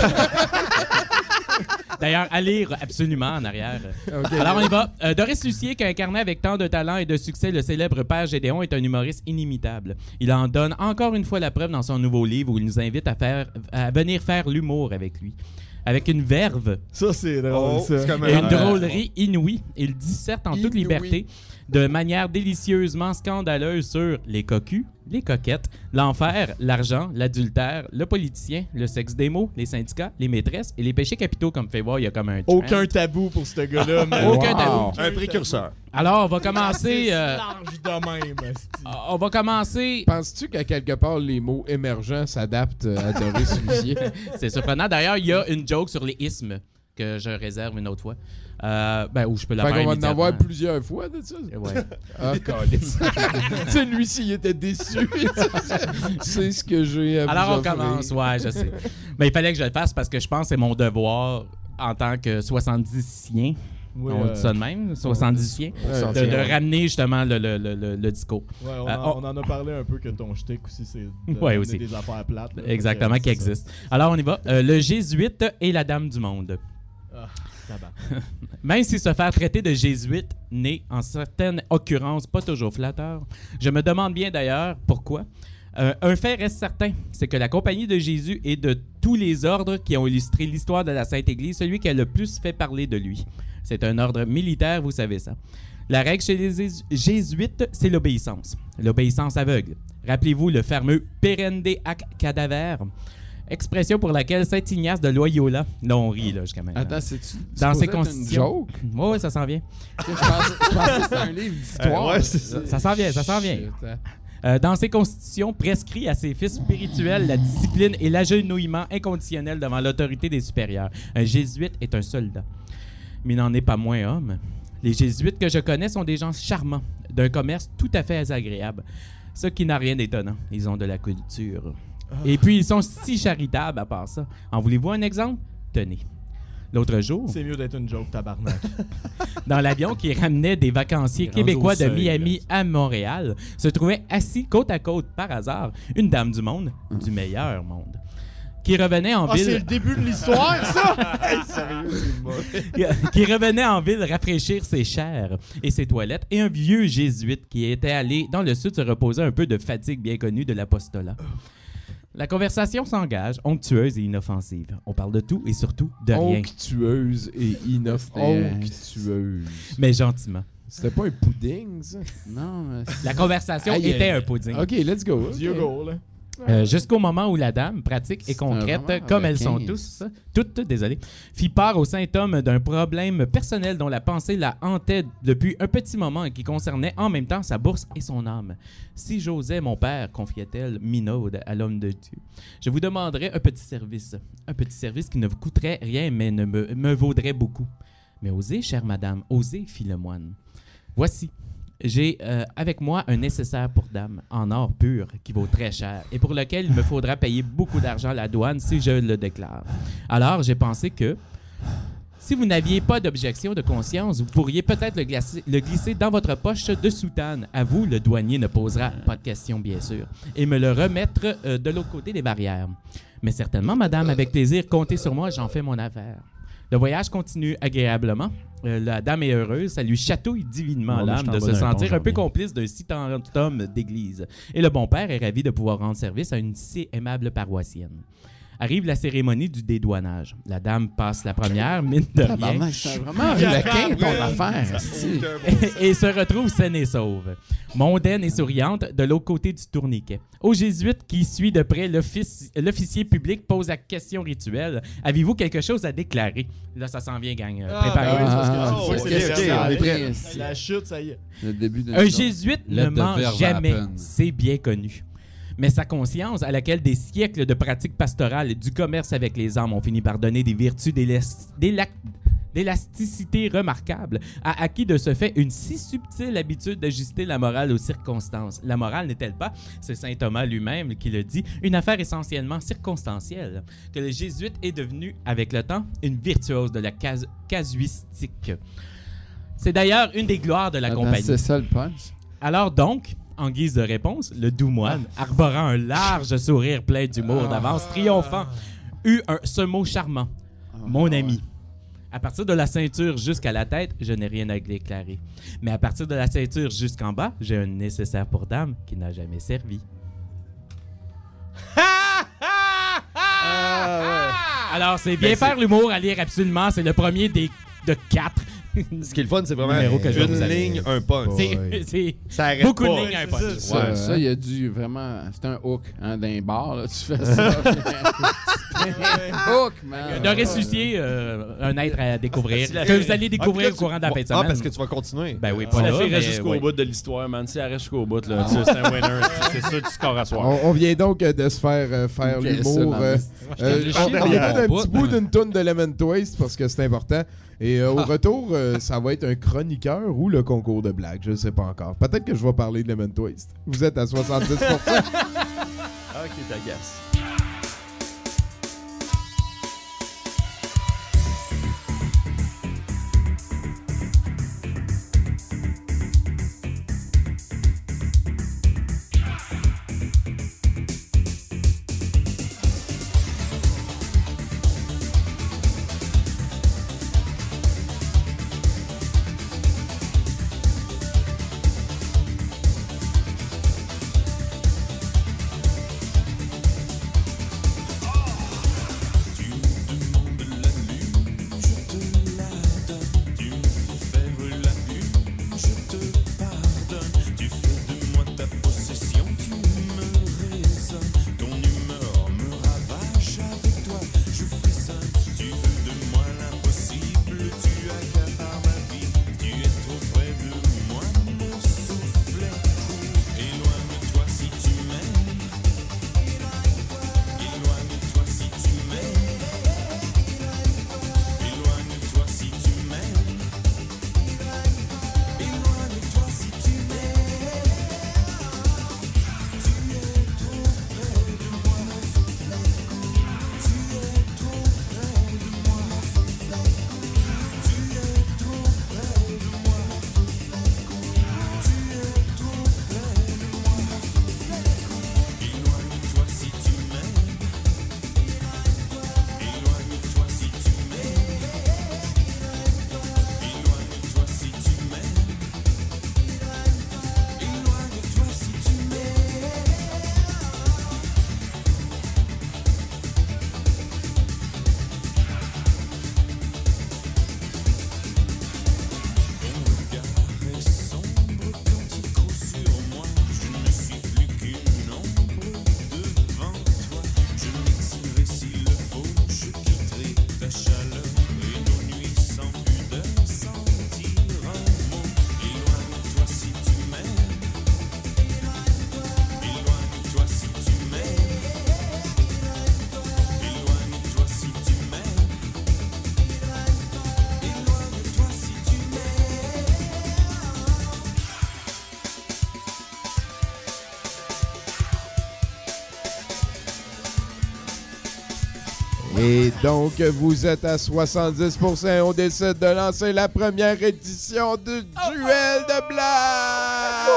D'ailleurs, à lire absolument en arrière. Ok. Alors, on y va. Euh, Doris Lucier, qui a incarné avec tant de talent et de succès le célèbre père Gédéon, est un humoriste inimitable. Il en donne encore une fois la preuve dans son nouveau livre où il nous invite à, faire, à venir faire l'humour avec lui. Avec une verve Ça, c'est drôle. Oh, ça. c'est comme et un- une drôlerie inouïe, il disserte en toute Inouï. liberté, de manière délicieusement scandaleuse sur les cocus, les coquettes, l'enfer, l'argent, l'adultère, le politicien, le sexe des mots, les syndicats, les maîtresses et les péchés capitaux, comme fait voir, il y a comme un trend. Aucun tabou pour ce gars-là. mais- Aucun Wow. tabou. Un précurseur. Alors, on va commencer... euh, large de même, esti. on va commencer... Penses-tu qu'à quelque part, les mots émergents s'adaptent à Doris Lucier? C'est surprenant. D'ailleurs, il y a une joke sur les ismes. que je réserve une autre fois. Euh, ben, où je peux la Fait faire qu'on va en immédiatement. avoir plusieurs fois de ça. Ouais. Ah, câlisse. Tu sais, lui, s'il était déçu, c'est ce que j'ai à vous Alors, on offrir. commence, ouais, je sais. Mais il fallait que je le fasse parce que je pense que c'est mon devoir en tant que soixante-dix-sien. Oui, on euh, dit ça de même, soixante-dix-sien, on- de, de ramener justement le, le, le, le, le discours. Ouais, on, Euh, en, on- on en a parlé un peu que ton shtick aussi, c'est de Ouais, ramener aussi. des affaires plates. là. Exactement, Fait que, qui c'est ça. existe. Alors, on y va. Euh, le jésuite et la dame du monde. Ah, tabac. Même si se faire traiter de jésuite n'est en certaines occurrences pas toujours flatteur, je me demande bien d'ailleurs pourquoi. Euh, un fait reste certain, c'est que la Compagnie de Jésus est de tous les ordres qui ont illustré l'histoire de la Sainte Église, celui qui a le plus fait parler de lui. C'est un ordre militaire, vous savez ça. La règle chez les Jés- jésuites, c'est l'obéissance. L'obéissance aveugle. Rappelez-vous le fameux perende ac cadaver, expression pour laquelle saint Ignace de Loyola, là on rit là jusqu'à maintenant. Attends, c'est-tu Dans supposé ses être une constitutions. joke? Ouais, ouais, ça s'en vient. Je pensais, je pensais que c'était un livre d'histoire. Euh, ouais, c'est ça. Ça s'en vient, ça s'en vient. Shit, hein. Euh, dans ses constitutions, prescrit à ses fils spirituels la discipline et l'agenouillement inconditionnel devant l'autorité des supérieurs. Un jésuite est un soldat, mais il n'en est pas moins homme. Les jésuites que je connais sont des gens charmants, d'un commerce tout à fait agréable, ce qui n'a rien d'étonnant. Ils ont de la culture. Et puis, ils sont si charitables à part ça. En voulez-vous un exemple? Tenez. L'autre jour, C'est mieux d'être une joke, tabarnak. dans l'avion qui ramenait des vacanciers Il est rendu québécois au de seuil, Miami à Montréal, se trouvait assis côte à côte par hasard une dame du monde, du meilleur monde, qui revenait en Ah, c'est le ville, début de l'histoire, ça? Hey, sérieux, c'est mauvais. qui revenait en ville rafraîchir ses chairs et ses toilettes, et un vieux jésuite qui était allé dans le sud se reposer un peu de fatigue bien connue de l'apostolat. La conversation s'engage, onctueuse et inoffensive. On parle de tout et surtout de rien, Onctueuse et inoffensive. Onctueuse. mais gentiment. C'était pas un pudding, ça? Non, mais... La conversation Aïe, était aïe. un pudding. OK, let's go. OK. Dieu go, là. Euh, jusqu'au moment où la dame, pratique et C'est un concrète, roman comme elles avec sont quinze. tous, toutes, désolé, fit part au symptôme d'un problème personnel dont la pensée la hantait depuis un petit moment et qui concernait en même temps sa bourse et son âme. Si j'osais, mon père, confiait-elle Minaude à l'homme de Dieu, je vous demanderais un petit service. Un petit service qui ne vous coûterait rien, mais ne me, me vaudrait beaucoup. Mais osez, chère madame, osez, fit le moine. Voici. J'ai euh, avec moi un nécessaire pour dame en or pur qui vaut très cher et pour lequel il me faudra payer beaucoup d'argent à la douane si je le déclare. Alors, j'ai pensé que si vous n'aviez pas d'objection de conscience, vous pourriez peut-être le, glacer- le glisser dans votre poche de soutane. À vous, le douanier ne posera pas de questions, bien sûr, et me le remettre euh, de l'autre côté des barrières. Mais certainement, madame, avec plaisir, comptez sur moi, j'en fais mon affaire. Le voyage continue agréablement. Euh, la dame est heureuse. Ça lui chatouille divinement Bon, ben, l'âme je de t'en se donne un sentir bon, un peu j'en reviens. complice d'un si tant homme d'église. Et le bon père est ravi de pouvoir rendre service à une si aimable paroissienne. Arrive la cérémonie du dédouanage. La dame passe la première, mine de rien, Tabarnak, c'est vraiment requin, ton affaire. esti. et se retrouve saine et sauve. Mondaine et souriante de l'autre côté du tourniquet. Au jésuite qui suit de près l'offici- l'officier public pose la question rituelle. Avez-vous quelque chose à déclarer? Là, ça s'en vient, gang. Euh, Ah, Préparez-vous. ben oui, c'est parce que Ah, tu vois que ok, c'est ok, les on est derniers. prêt. La chute, ça y est. Le début d'une Un histoire. jésuite ne Lettre de ment verve à jamais, peine. c'est bien connu. Mais sa conscience, à laquelle des siècles de pratiques pastorales et du commerce avec les âmes ont fini par donner des vertus d'élas- d'élac- d'élasticité remarquables, a acquis de ce fait une si subtile habitude d'ajuster la morale aux circonstances. La morale n'est-elle pas, c'est saint Thomas lui-même qui le dit, une affaire essentiellement circonstancielle, que le jésuite est devenu, avec le temps, une virtuose de la cas- casuistique. C'est d'ailleurs une des gloires de la Attends, compagnie. c'est ça le punch. Alors donc, en guise de réponse, le doux moine, arborant un large sourire plein d'humour d'avance, triomphant, eut un, ce mot charmant. Mon ami. À partir de la ceinture jusqu'à la tête, je n'ai rien à déclarer. Mais à partir de la ceinture jusqu'en bas, j'ai un nécessaire pour dame qui n'a jamais servi. Alors, c'est bien Ben, c'est- faire l'humour à lire absolument. C'est le premier des, de quatre. Ce qui est le fun, c'est vraiment Numéro que je vais vous une amener. ligne, un punch. C'est, c'est Ça arrête beaucoup pas. de lignes à un C'est punch. ça, Ça, ouais. ça, il y a dû vraiment. C'est un hook, hein, d'un bar, là. Tu fais ça. Hook, man. De ressusciter euh, un être à découvrir. Si la que fille- vous allez découvrir Ah, au courant de la fin de Ah, semaine. parce que tu vas continuer. Ben oui, Si pas la là, fille reste mais jusqu'au ouais. bout de l'histoire, man. Si elle reste jusqu'au bout, là, tu sais, c'est un winner. C'est sûr, tu scores à soir. On, on vient donc euh, de se faire euh, faire Ok, l'humour. ça, euh, man. euh, Je on t'ai on déchiré écoute dans un mon petit bout, bout d'une toune de Lemon Twist parce que c'est important. Et euh, au retour, euh, ça va être un chroniqueur ou le concours de blagues. Je ne sais pas encore. Peut-être que je vais parler de Lemon Twist. Vous êtes à soixante-dix pour cent. Ah, ok, t'agaces. Et donc, vous êtes à soixante-dix pour cent. On décide de lancer la première édition du Duel de blagues.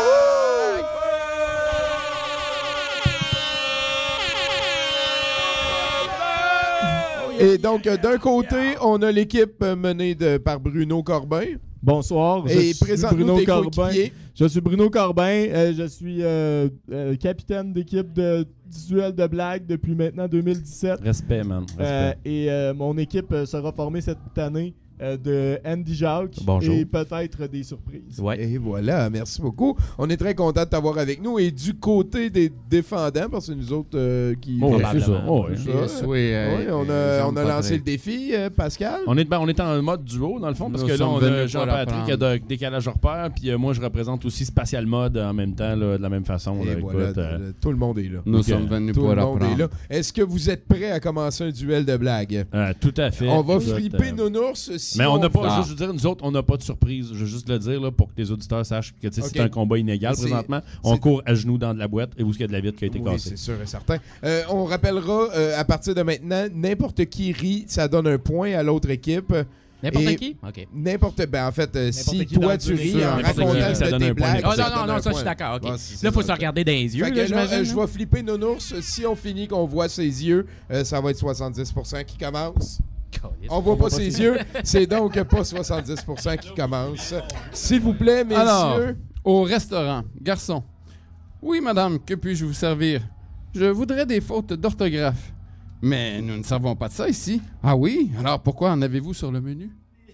Et donc, euh, d'un côté, on a l'équipe euh, menée de, par Bruno Corbin. Bonsoir, je Et suis présente-nous Bruno tes Corbin. coéquipiers. Je suis Bruno Corbin, euh, je suis euh, euh, capitaine d'équipe de du duel de blagues depuis maintenant deux mille dix-sept. Respect, man. Respect. Euh, et euh, mon équipe euh, sera formée cette année euh, de Andy Jacques Bonjour. et peut-être des surprises. Et voilà, merci beaucoup. On est très content de t'avoir avec nous. Et du côté des défendants, parce que c'est nous autres euh, qui... Oh, oui, c'est ça. Oh, oui. Ça. Yes, oui, euh, Oui, on euh, a, on a Jean lancé Patrick. le défi, euh, Pascal. On est, ben, on est en mode duo, dans le fond, parce Nous que là, sommes on venus a pour Jean-Patrick qui a de décalage repère, puis euh, moi, je représente aussi Spatial Mode en même temps, là, de la même façon. Et là, voilà, écoute, euh, de- de- tout le monde est là. Nous Donc, sommes euh, venus Tout pour le monde apprendre. est là. Est-ce que vous êtes prêts à commencer un duel de blagues? euh, tout à fait. On va Écoute, flipper euh, nos nours si Mais on n'a pas, Ah. juste, je veux dire, nous autres, on n'a pas de surprise. Je veux juste le dire là, pour que les auditeurs sachent que tu sais, Ok. c'est un combat inégal C'est- présentement. On c'est- court à genoux dans de la boîte et où est-ce qu'il y a de la vitre qui a été Oui, cassée. c'est sûr et certain. Euh, on rappellera, euh, à partir de maintenant, n'importe qui rit, ça donne un point à l'autre équipe. N'importe Et qui? OK. N'importe... Ben, en fait, euh, si qui dans toi, le tu duel, ris sûr, en n'importe qui, racontant ça de donne tes un point. blagues... Oh, ça non, donne non, non, un ça, je suis point. d'accord. OK. Ouais, c'est- c'est Là, il faut ça. se regarder dans les yeux, Fait que là, là, j'imagine. euh, je vais flipper nos ours. Si on finit qu'on voit ses yeux, euh, ça va être soixante-dix pour cent qui commence. On voit pas ses yeux, c'est donc pas soixante-dix pour cent qui commence. S'il vous plaît, messieurs. Alors, au restaurant, garçon. Oui, madame, que puis-je vous servir? Je voudrais des fautes d'orthographe. Mais nous ne servons pas de ça ici. Ah oui? Alors pourquoi en avez-vous sur le menu?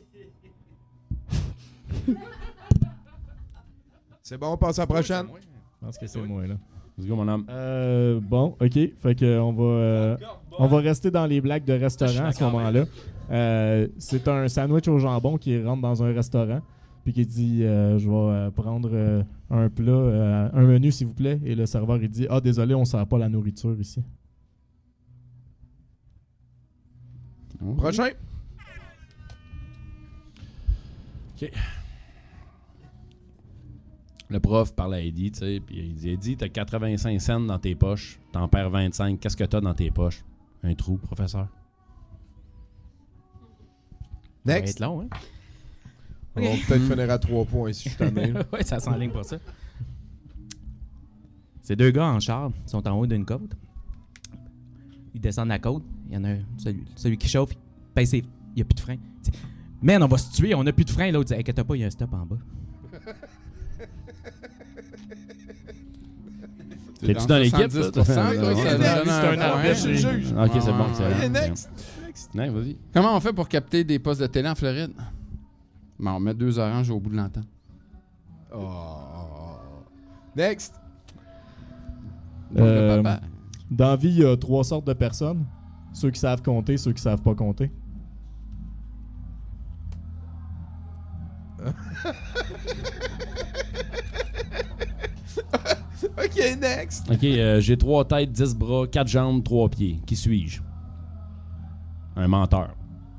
C'est bon, on passe à la prochaine. Je pense que c'est moi, là. Let's go, mon homme. Euh, bon, ok. Fait que on va. euh, On va rester dans les blagues de restaurant à ce moment-là. Euh, c'est un sandwich au jambon qui rentre dans un restaurant puis qui dit euh, je vais euh, prendre euh, un plat, euh, un menu s'il vous plaît. Et le serveur il dit ah désolé, on ne sert pas la nourriture ici. Prochain. OK. Le prof parle à Eddie, tu sais, puis il dit Eddie, t'as quatre-vingt-cinq cents dans tes poches, t'en perds vingt-cinq. Qu'est-ce que t'as dans tes poches? Un trou, professeur. Next. Ça va être long, hein? On va peut-être finir à trois points si je t'en ai. Ouais, ça s'enligne pour ça. Ces deux gars en char sont en haut d'une côte. Ils descendent la côte. Il y en a un, celui, celui qui chauffe, il pèse ses- il n'y a plus de frein. Il dit, man, on va se tuer, on n'a plus de frein. L'autre dit, inquiète pas, il y a un stop en bas. T'es-tu dans l'équipe? soixante-dix ça? pour cent, Ouais, ça, ça ouais, donne ouais. un C'est un point. arbitre, Ouais. je juge. Ok, c'est bon, c'est Ouais. bon. Next. Next, vas-y. Comment on fait pour capter des postes de télé en Floride? Ben, on met deux oranges au bout de l'antenne. Oh. Next. Euh, papa. dans la vie, il y a trois sortes de personnes. Ceux qui savent compter, ceux qui savent pas compter. OK, next. OK, euh, j'ai trois têtes, dix bras, quatre jambes, trois pieds. Qui suis-je? Un menteur.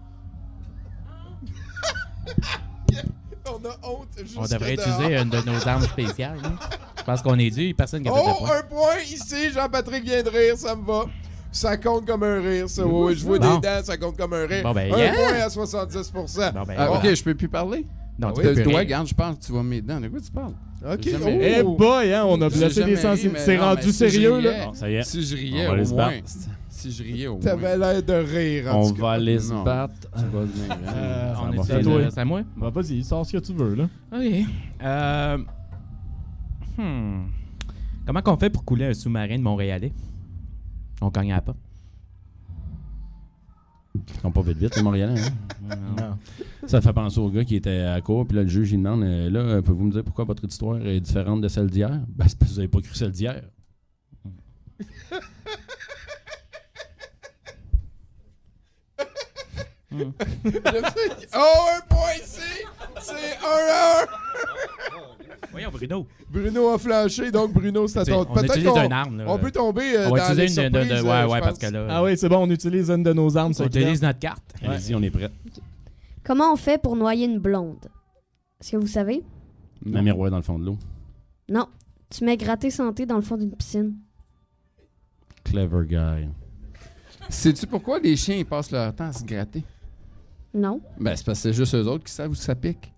On a honte jusque On devrait dehors. utiliser une de nos armes spéciales. hein. Je pense qu'on est dû, personne qui a fait de Oh, point. un point ici. Jean-Patrick vient de rire, ça me va. Ça compte comme un rire, ça. Oui, oui, je vois Bon. des dents, ça compte comme un rire. Bon, ben, un yeah. point à soixante-dix pour cent. Bon, ben, Ah, bon. ok, je peux plus parler? Non, Ah tu oui, peux plus Toi, rire. regarde, je pense que tu vas mes dents. De quoi tu parles? OK. J'ai Oh. jamais- Eh boy, hein, on a J'ai blessé jamais des ri, sensibilités. mais C'est non, rendu mais si je sérieux, riais- là? Bon, ça y est. Si je riais, On va aller au se moins. battre. Si je riais, au moins. T'avais l'air de rire, en On tout cas. va aller se Non. battre. Tu vas venir, hein. Euh, On Ça est va c'est faire toi. à, c'est à moi? Bah, vas-y, sors ce que tu veux, là. OK. Euh... Hmm. Comment qu'on fait pour couler un sous-marin de Montréalais? On cogne à la porte. Ils sont pas vite vite, les Montréalais. Hein? Non. Ça fait penser au gars qui était à la cour, puis là, le juge, il demande euh, là, euh, pouvez-vous me dire pourquoi votre histoire est différente de celle d'hier? Ben, c'est parce que vous avez pas cru celle d'hier. Oh, un point ici. C'est un à un. Voyons, Bruno. Bruno a flashé, donc Bruno, c'est à T'sais, ton... on Peut-être utilise qu'on une arme, là. on peut tomber euh, On va dans les utiliser une de, de, de- surprises, Ouais, euh, ouais, je parce que pense. là. Ah oui, c'est bon, on utilise une de nos armes. On ça utilise notre carte. Allez-y, on est prêt. Comment on fait pour noyer une blonde? Est-ce que vous savez? Un miroir dans le fond de l'eau. Non. Tu mets gratter santé dans le fond d'une piscine. Clever guy. Sais-tu pourquoi les chiens ils passent leur temps à se gratter? Non. Ben, c'est parce que c'est juste eux autres qui savent où ça pique.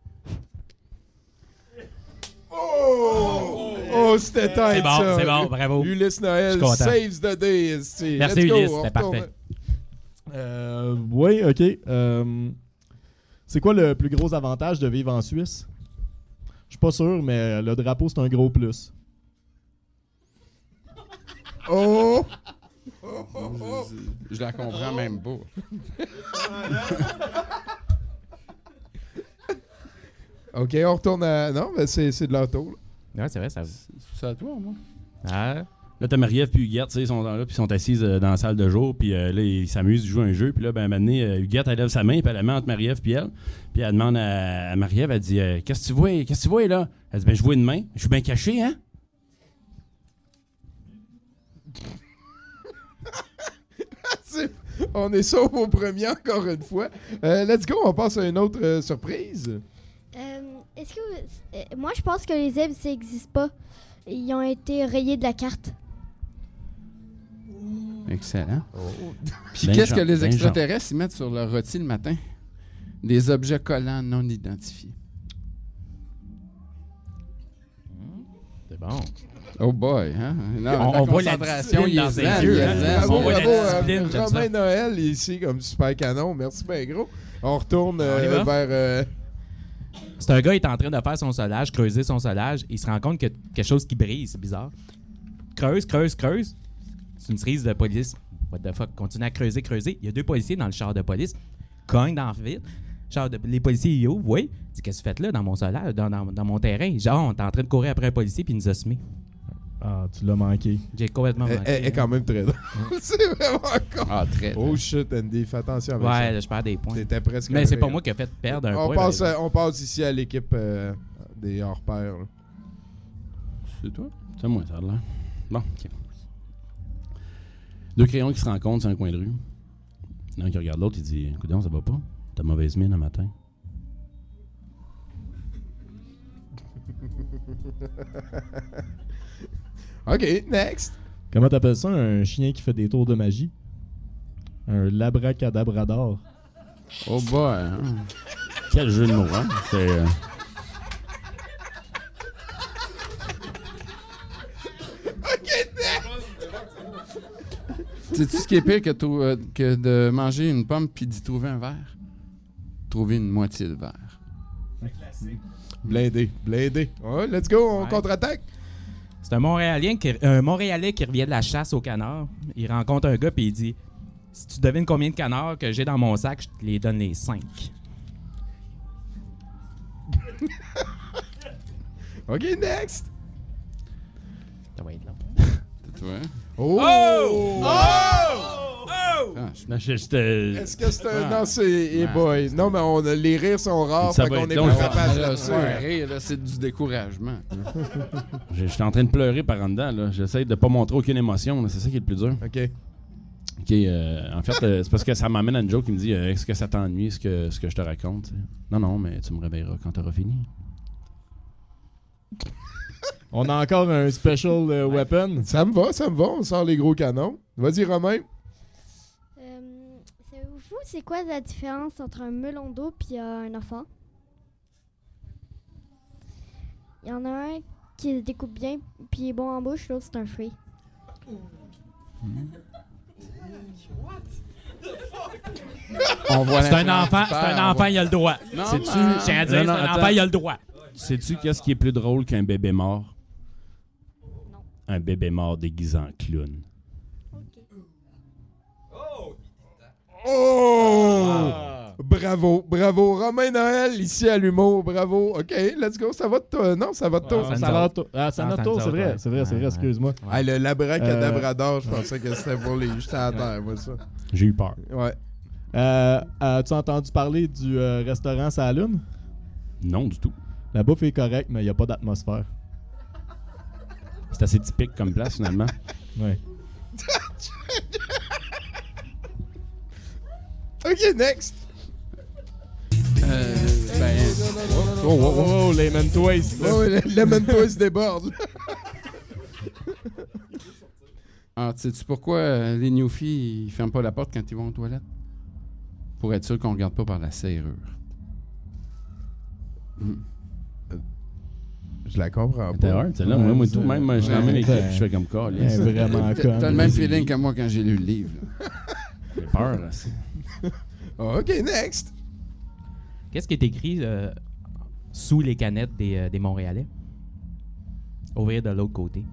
Oh! Oh, c'était tight, C'est bon, ça. c'est bon, bravo. Ulysse Noël Je suis content. saves the day. ici. Merci, Let's go, Ulysse, on c'était retourne. parfait. Euh, oui, ok. Euh, c'est quoi le plus gros avantage de vivre en Suisse? Je suis pas sûr, mais le drapeau, c'est un gros plus. Oh! Je, je la comprends même pas. OK, on retourne à... Non, mais c'est c'est de leur tour. là. Ouais, c'est vrai, ça. C'est à toi, moi. Ah. Là, t'as Marie-Ève puis Huguette, tu sais, ils sont là, puis ils sont assises euh, dans la salle de jour, puis euh, là, ils s'amusent, ils jouent à un jeu, puis là, ben, à un moment donné, euh, Huguette, elle lève sa main, puis elle la met entre Marie-Ève puis elle, puis elle demande à, à Marie-Ève, elle dit euh, Qu'est-ce que tu vois, qu'est-ce que tu vois, là? Elle dit Ben, je vois une main, je suis bien caché, hein? C'est- on est sauf au premier encore une fois. Euh, let's go, on passe à une autre euh, surprise. Euh, Est-ce que vous- euh, moi je pense que les zèbres ça n'existe pas. Ils ont été rayés de la carte. Excellent. Puis Ben qu'est-ce genre, que les ben extraterrestres ils mettent sur leur rôti le matin? Des objets collants non identifiés. C'est bon. Oh boy, hein? Non, On- la on voit la concentration, discipline il est dans ses zen, yeux, il est hein? zen. Bravo, On voit la bravo, discipline, euh, j'aime Romain ça. Noël ici comme super canon. Merci bien gros. On retourne On y euh, va? vers... euh, C'est un gars qui est en train de faire son solage, creuser son solage. Il se rend compte que quelque chose qui brille, c'est bizarre. Creuse, creuse, creuse. C'est une cerise de police. What the fuck? Continue à creuser, creuser. Il y a deux policiers dans le char de police. Cogne dans le vide. Char de... Les policiers, ils ouvrent. Oui. Il dit, qu'est-ce que tu fais là dans mon solage, dans, dans, dans mon terrain? Genre, on est en train de courir après un policier puis il nous a semé. Ah, tu l'as manqué. J'ai complètement Elle, manqué. elle est quand même très drôle. C'est vraiment con. Ah, très. Oh shit, Andy, fais attention avec ça. Ouais, là, je perds des points. T'étais presque. Mais c'est arrivé, pas hein. moi qui a fait perdre un on point. Passe, par à- exemple. on passe ici à l'équipe euh, des hors-pairs. là. C'est toi? C'est moi, ça a l'air. Bon, OK. Deux crayons qui se rencontrent sur un coin de rue. L'un qui regarde l'autre, il dit « Coudonc, ça va pas? T'as mauvaise mine un matin. » OK, next. Comment t'appelles ça, un chien qui fait des tours de magie? Un labracadabrador. Oh boy. Hein? Quel jeu de mots, hein? C'est... euh, Sais-tu ce qui est pire que, trou- euh, que de manger une pomme puis d'y trouver un verre? Trouver une moitié de verre. Blindé, blindé. Ouais, let's go, on Ouais. contre-attaque. C'est un Montréalien, qui, un Montréalais qui revient de la chasse aux canards. Il rencontre un gars puis il dit « Si tu devines combien de canards que j'ai dans mon sac, je te les donne les cinq. OK, next. » Ça va être long. Tu vois? Oh! Oh! Oh! Ah, je- je- je- j'étais- Est-ce que c'est un... Ah. Non, c'est... Hey boy. Non, mais on a- les rires sont rares, Ça fait va qu'on être est long, pas le faire. capable Là, de c'est un ça. rire, là, c'est du découragement. Je- J'étais en train de pleurer par en dedans. Là. J'essaie de pas montrer aucune émotion. là. C'est ça qui est le plus dur. OK. OK, euh, en fait, euh, c'est parce que ça m'amène à une joke qui me dit euh, est-ce que ça t'ennuie ce que, ce que je te raconte? T'sais? Non, non, mais tu me réveilleras quand t'auras fini. On a encore un special euh, weapon. Ça me va, ça me va. On sort les gros canons. Vas-y, Romain. Euh, Savez-vous, c'est quoi la différence entre un melon d'eau et un enfant? Il y en a un qui se découpe bien puis est bon en bouche, l'autre c'est un fruit. On voit C'est un l'influence enfant, du c'est père, un on enfant, voit- il a le droit. Non, Sais-tu- mais- Je tiens à dire, Non, non, c'est un attends. enfant, il a le droit. Sais-tu qu'est-ce qui est plus drôle qu'un bébé mort? Un bébé mort déguisé en clown. Oh! Bravo, bravo. Romain Noël, ici à l'humour. Bravo. OK, let's go. Ça va de toi. Non, ça va de toi. Ah, ça va to- ah, c'est Ah, notre ça tour, nous c'est autres, vrai, ouais. c'est vrai, c'est vrai, Ouais, excuse-moi. Ah, le labracadabrador, je pensais que c'était pour les jetés moi, ça. J'ai eu peur. Ouais. Euh, as-tu entendu parler du euh, restaurant Sa Lune? Non, du tout. La bouffe est correcte, mais il n'y a pas d'atmosphère. C'est assez typique comme place, finalement. Ouais. OK, next. Euh, ben, Oh, oh, oh, oh, Lemon Twist. là. Oh, le Lemon Twist déborde. ah, sais-tu pourquoi euh, les newfies ils ferment pas la porte quand ils vont aux toilettes? Pour être sûr qu'on regarde pas par la serrure. Hmm. Je la comprends T'es pas. hard, celle-là. Moi, moi, tout, Ouais, même, je ouais, l'emmène ouais. l'équipe, je fais comme cas. Elle est vraiment T'as conne. t'as le même feeling que moi quand j'ai lu le livre. là. J'ai peur. là, c'est- OK, next. Qu'est-ce qui est écrit euh, sous les canettes des, euh, des Montréalais? Ouvrir de l'autre côté.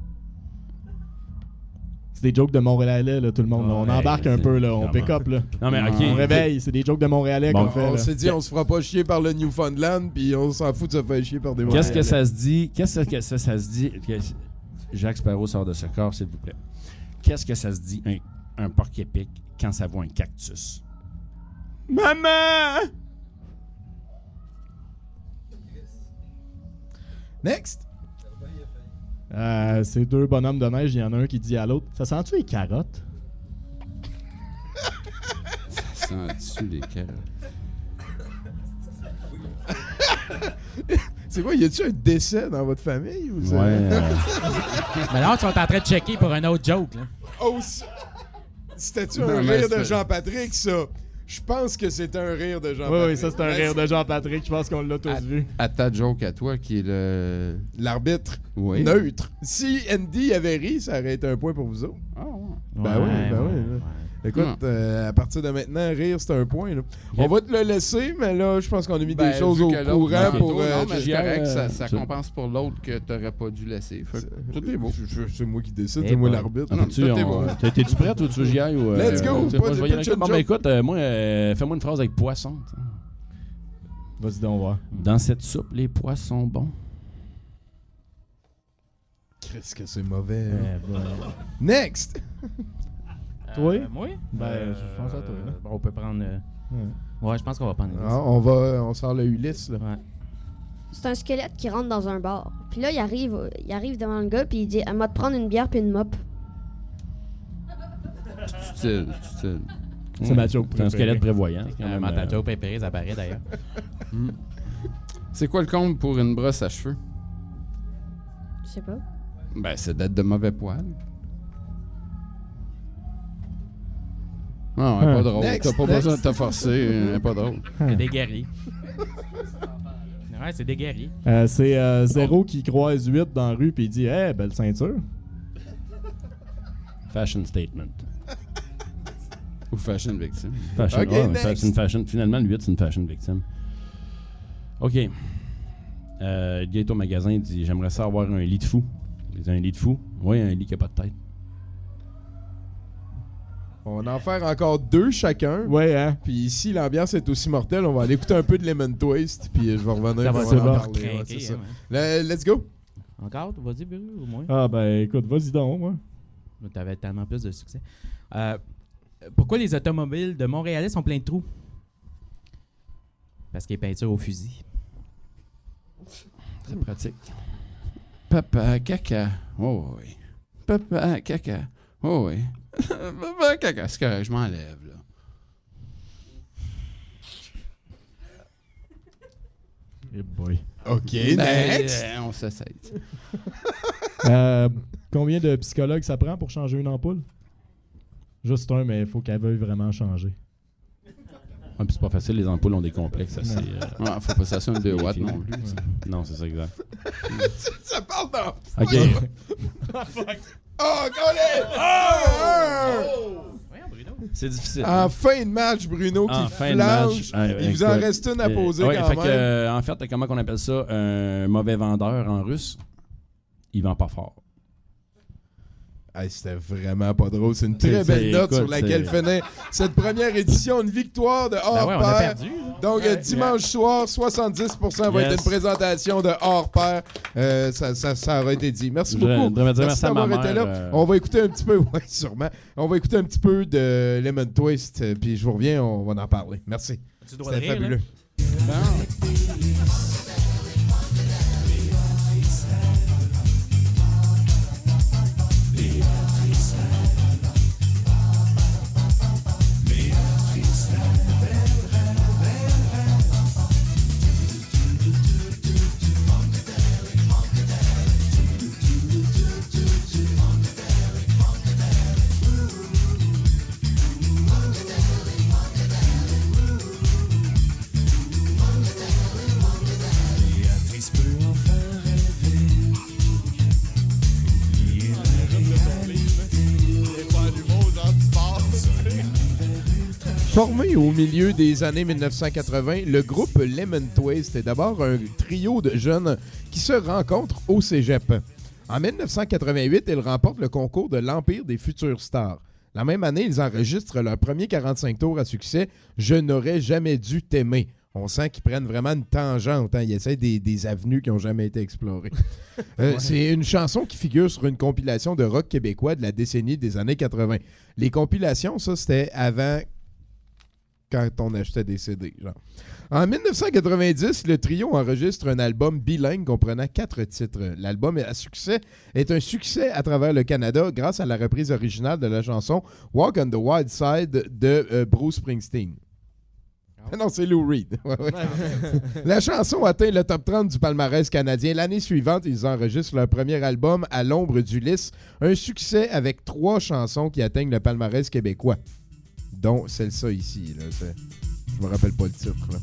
C'est des jokes de Montréalais, là, tout le monde. là. On Ouais, embarque un c'est- peu, là, on Comment? pick up. Là. Non, mais OK. On réveille, c'est des jokes de Montréalais Bon, qu'on fait. On là. s'est dit, on se fera pas chier par le Newfoundland, puis on s'en fout de se faire chier par des Qu'est-ce que Montréalais. ça se dit? Qu'est-ce que ça, ça se dit? Qu'est- Jacques Sparrow sort de ce corps, s'il vous plaît. Qu'est-ce que ça se dit, un, un porc-épic, quand ça voit un cactus? Maman! Next. Euh, ces deux bonhommes de neige, il y en a un qui dit à l'autre ça sent-tu les carottes? Ça sent-tu les carottes? C'est quoi, y a-tu un décès dans votre famille? Ou c'est- Ouais. euh, Mais là, ils sont en train de checker pour un autre joke. Là. Oh, c- c'était-tu Non, un mais rire c'est- de Jean-Patrick, ça? Je pense que c'est un rire de Oui, Jean-Patrick. oui, ça c'est un rire de Jean-Patrick, je pense qu'on l'a tous À, vu. à ta joke à toi qui est le. L'arbitre. Oui. Neutre. Si Andy avait ri, ça aurait été un point pour vous autres. Ah, ouais. Ben oui, Ouais, ben ouais, oui. là. ouais. Écoute, Hmm. euh, à partir de maintenant, rire, c'est un point. Là. On Yep. va te le laisser, mais là, je pense qu'on a mis Ben, des choses vu au que l'autre courant tantôt, pour... Non, euh, mais c'est J R, correct, ça, euh, ça ça- compense pour l'autre que t'aurais pas dû laisser. Fait que tout est beau. Je- je- C'est moi qui décide, Eh c'est moi boy. l'arbitre. Ah, non, tu, tout est on- beau. t'es- T'es-tu prêt, toi, tu veux que j'y aille? Ou, euh, Let's go, tu sais, pas moi, de je vais y aller pitch avec- and Bon, ben joke. écoute, euh, moi, euh, fais-moi une phrase avec poisson. t'sais. Vas-y donc voir. Dans cette soupe, les poissons sont bons. Qu'est-ce que c'est mauvais. Euh, bah. Next! Toi? Euh, moi? Ben, Euh, je pense à toi. Là. bon, on peut prendre. euh, Ouais. Ouais, je pense qu'on va prendre Ulysse. Ah, on va, on sort le Ulysse, là. Ouais. C'est un squelette qui rentre dans un bar. Puis là, il arrive, il arrive devant le gars, puis il dit « Elle m'a de prendre une bière puis une mop. C'est c'est- C'est ma joke C'est un préférée. squelette prévoyant. c'est quand Euh, même, ma euh, joke préférée, ça apparaît d'ailleurs. Hmm. C'est quoi le comble pour une brosse à cheveux? » Je sais pas. Ben, c'est d'être de mauvais poil. Non, elle est Ah. pas drôle. Next, T'as pas next. besoin de te forcer. Elle est pas drôle. C'est des guerriers. Ouais, c'est des guerriers. Euh, c'est euh, Zéro qui croise huit dans la rue puis il dit « Hey, belle ceinture. Fashion statement. Ou fashion victime. Fashion, Ok, ouais, next. fa- c'est une fashion. Finalement, le huit, c'est une fashion victime. OK. Euh, il est au magasin, il dit j'aimerais ça avoir un lit de fou. Il dit un lit de fou? Oui, un lit qui n'a pas de tête. On va en faire encore deux chacun. Ouais, hein? Puis ici, l'ambiance est aussi mortelle. On va aller écouter un peu de Lemon Twist, puis je vais revenir Ça pour va, en ça va. parler. Ouais, Craquer, c'est ça. hein, Le- let's go! Encore? Vas-y, Buru, au moins. Ah, ben écoute, vas-y donc, moi. Tu avais tellement plus de succès. Euh, pourquoi les automobiles de Montréalais sont pleins de trous? Parce qu'il y a peinture au fusil. C'est pratique. Papa, caca. Oh oui. Papa, caca. Oh oui. Papa, caca. C'est correct, je m'enlève, là. Eh boy. OK, Ben, next! euh, on s'essaye. Euh, combien de psychologues ça prend pour changer une ampoule? Juste un, mais il faut qu'elle veuille vraiment changer. Ah, puis c'est pas facile, les ampoules ont des complexes assez. Non. Euh, Ouais, faut pas ça sur une deux watts définis. non plus. ça. Non, c'est ça, exact. Ça parle dans... OK. Oh, Colin! Oh! C'est difficile. En fin de match, Bruno qui En fin de flanche. match, euh, Il vous en écoute, reste une à euh, poser ouais, quand fait même. que, euh, en fait, comment on appelle ça? Un mauvais vendeur en russe, il vend pas fort. Hey, c'était vraiment pas drôle. C'est une C'est- très belle c'est- note écoute, sur laquelle c'est- finit cette première édition. Une victoire de Hors Ben ouais, on a Pair. perdu. Donc, euh, dimanche soir, soixante-dix pour cent va Yes. être une présentation de Hors Pair. Euh, ça, ça, ça aurait été dit. Merci Je beaucoup. voudrais dire merci à ma d'avoir été là. mère, euh. On va écouter un petit peu, oui, sûrement. On va écouter un petit peu de Lemon Twist, euh, puis je vous reviens, on va en parler. Merci. Tu dois le C'était rire, fabuleux. Béatrice peut enfin rêver. Oublier la réalité. Formé au milieu des années mille neuf cent quatre-vingt, le groupe Lemon Twist est d'abord un trio de jeunes qui se rencontrent au cégep. En mille neuf cent quatre-vingt-huit, ils remportent le concours de l'Empire des futures stars. La même année, ils enregistrent leur premier quarante-cinq tours à succès, « Je n'aurais jamais dû t'aimer ». On sent qu'ils prennent vraiment une tangente. Hein? Ils essaient des, des avenues qui n'ont jamais été explorées. Euh, Ouais. C'est une chanson qui figure sur une compilation de rock québécois de la décennie des années quatre-vingt. Les compilations, ça, c'était avant quand on achetait des C D. Genre. En mille neuf cent quatre-vingt-dix, le trio enregistre un album bilingue comprenant quatre titres. L'album à succès est un succès à travers le Canada grâce à la reprise originale de la chanson Walk on the Wild Side de euh, Bruce Springsteen. Ah non, c'est Lou Reed. Ouais, ouais. La chanson atteint le top trente du palmarès canadien. L'année suivante, ils enregistrent leur premier album À l'ombre d'Ulysse, un succès avec trois chansons qui atteignent le palmarès québécois, dont celle-ci ici. Là, c'est... Je me rappelle pas le titre. Là.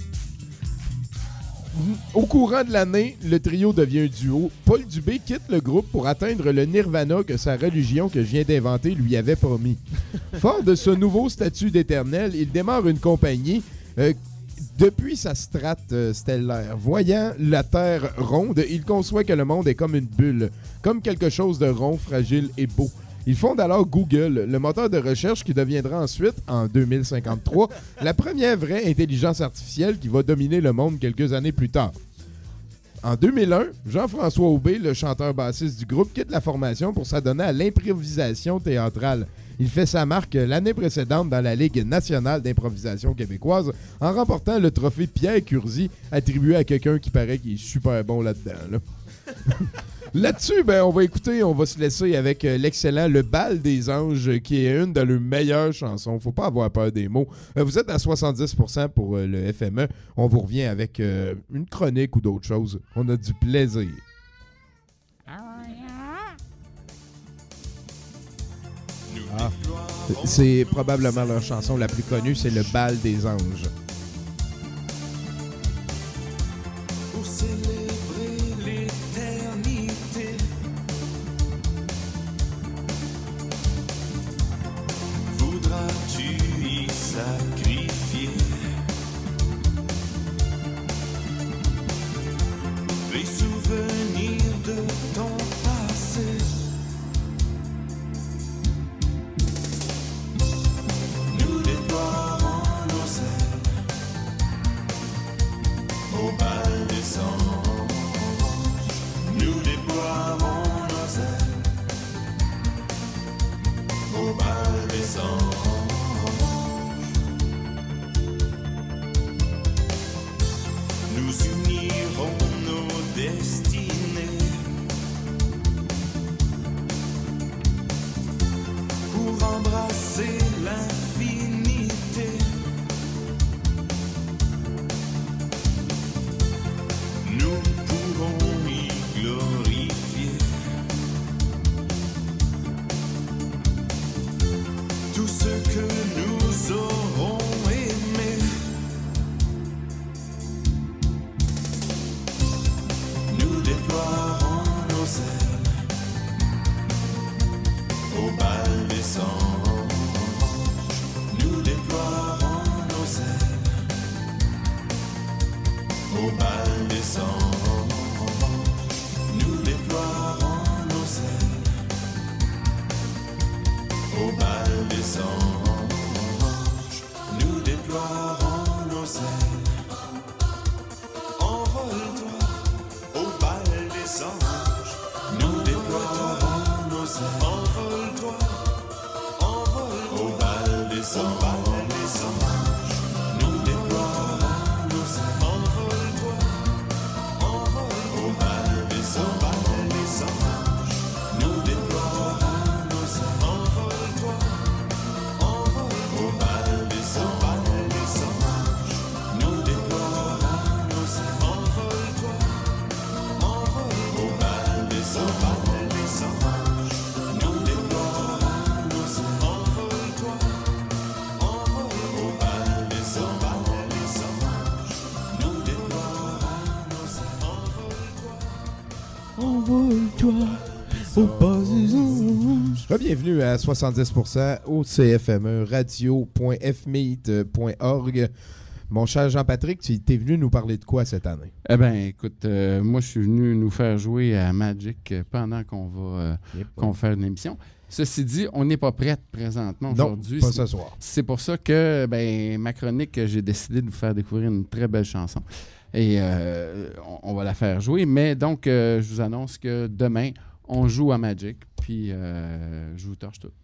Au courant de l'année, le trio devient un duo. Paul Dubé quitte le groupe pour atteindre le nirvana que sa religion que je viens d'inventer lui avait promis. Fort de ce nouveau statut d'éternel, il démarre une compagnie euh, depuis sa strate euh, stellaire. Voyant la Terre ronde, il conçoit que le monde est comme une bulle, comme quelque chose de rond, fragile et beau. Ils fondent alors Google, le moteur de recherche qui deviendra ensuite, en deux mille cinquante-trois, la première vraie intelligence artificielle qui va dominer le monde quelques années plus tard. En deux mille un, Jean-François Aubé, le chanteur-bassiste du groupe, quitte la formation pour s'adonner à l'improvisation théâtrale. Il fait sa marque l'année précédente dans la Ligue nationale d'improvisation québécoise en remportant le trophée Pierre Curzi, attribué à quelqu'un qui paraît qu'il est super bon là-dedans. Là. Là-dessus, ben, on va écouter, on va se laisser avec euh, l'excellent Le Bal des Anges, qui est une de leurs meilleures chansons. Faut pas avoir peur des mots. Euh, vous êtes à soixante-dix pour cent pour euh, le F M E. On vous revient avec euh, une chronique ou d'autres choses. On a du plaisir. Ah. C'est probablement leur chanson la plus connue, c'est Le Bal des Anges. Pour célébrer l'éternité, voudras-tu y sacrifier les souvenirs de ton passé? Nous déploierons nos ailes au bal des anges. Nous déploierons nos ailes au bal des anges. Nous unirons nos destinées pour embrasser l'infinité. Nous pourrons y glorifier tout ce que nous aurons aimé. Nous déploierons nos ailes au bal des anges. Nous déploierons nos ailes au bal des anges. Nous déploierons nos ailes au bal des anges. Nous déploierons nos ailes. Envole-toi au bal des anges. Nous déploierons nos ailes. Envole-toi, envole au bal des anges. Nous déploierons nos ailes. Envole-toi, envole au bal des anges. Nous déploierons nos ailes. Envole-toi, envole au bal des anges. Nous déploierons nos ailes. Envole-toi, envole au bal des anges. Nous déploierons nos ailes. Envole-toi, envole au bal des anges. Nous déploierons nos ailes. Envole-toi au bas des anges. Bienvenue à soixante-dix pour cent au C F M E, radio point f meet point org. Mon cher Jean-Patrick, tu es venu nous parler de quoi cette année? Eh bien, écoute, euh, moi, je suis venu nous faire jouer à Magic euh, pendant qu'on va euh, qu'on va faire une émission. Ceci dit, on n'est pas prête présentement Non, aujourd'hui. pas C'est- ce soir. C'est pour ça que, ben, ma chronique, j'ai décidé de vous faire découvrir une très belle chanson. Et euh, on, on va la faire jouer. Mais donc, euh, je vous annonce que demain, on joue à Magic. Puis, euh, je vous torche tout.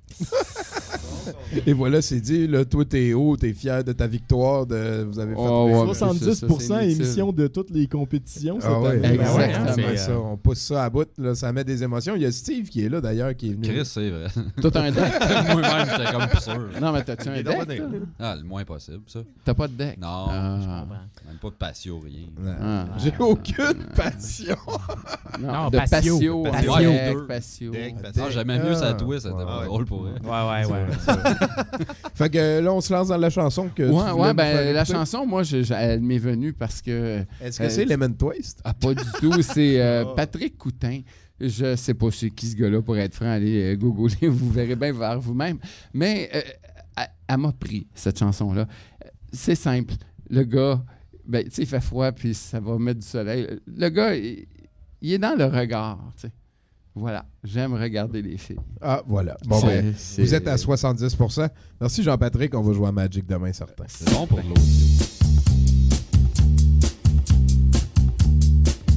Et voilà, c'est dit, là, toi, t'es haut, t'es fier de ta victoire. De, vous avez fait Oh, ouais, soixante-dix pour cent c'est inutile. émission de toutes les compétitions. Ah ouais, cette année. ben ouais, hein, Exactement. c'est ça, on pousse ça à bout, là, ça met des émotions. Il y a Steve qui est là d'ailleurs, qui est venu. Chris, c'est vrai. Toi, t'as un deck? Moi-même, j'étais comme plus sûr. Non, mais t'as-tu un Il est deck, dans toi? Ah, le moins possible, ça. T'as pas de deck? Non, Ah. je comprends. Même pas de patio, rien. Ah. J'ai aucune passion. Non, Non, de patio. patio. Patio. Ouais, Patio. deck, patio. Deck, Ah, j'aimais mieux ça Ah, twist, c'était ouais, pas ouais. drôle pour elle. Ouais, ouais, ouais. Fait que euh, là, on se lance dans la chanson que tu Ouais, voulais ouais, nous ben faire la écouter. chanson, moi, je- je- elle m'est venue parce que. Est-ce que euh, c'est Lemon Twist? Ah, pas du tout. C'est euh, Oh. Patrick Coutin. Je sais pas c'est qui ce gars-là, pour être franc. Allez euh, googler, vous verrez bien vers vous-même. Mais euh, elle, elle m'a pris, cette chanson-là. Euh, C'est simple. Le gars, ben, tu sais, il fait froid, puis ça va mettre du soleil. Le gars, il, il est dans le regard, tu sais. Voilà. J'aime regarder les filles. Ah, voilà. Bon, C'est- ben, c'est- vous êtes à soixante-dix pour cent. Merci Jean-Patrick, on va jouer à Magic demain, certain. C'est bon pour l'audio.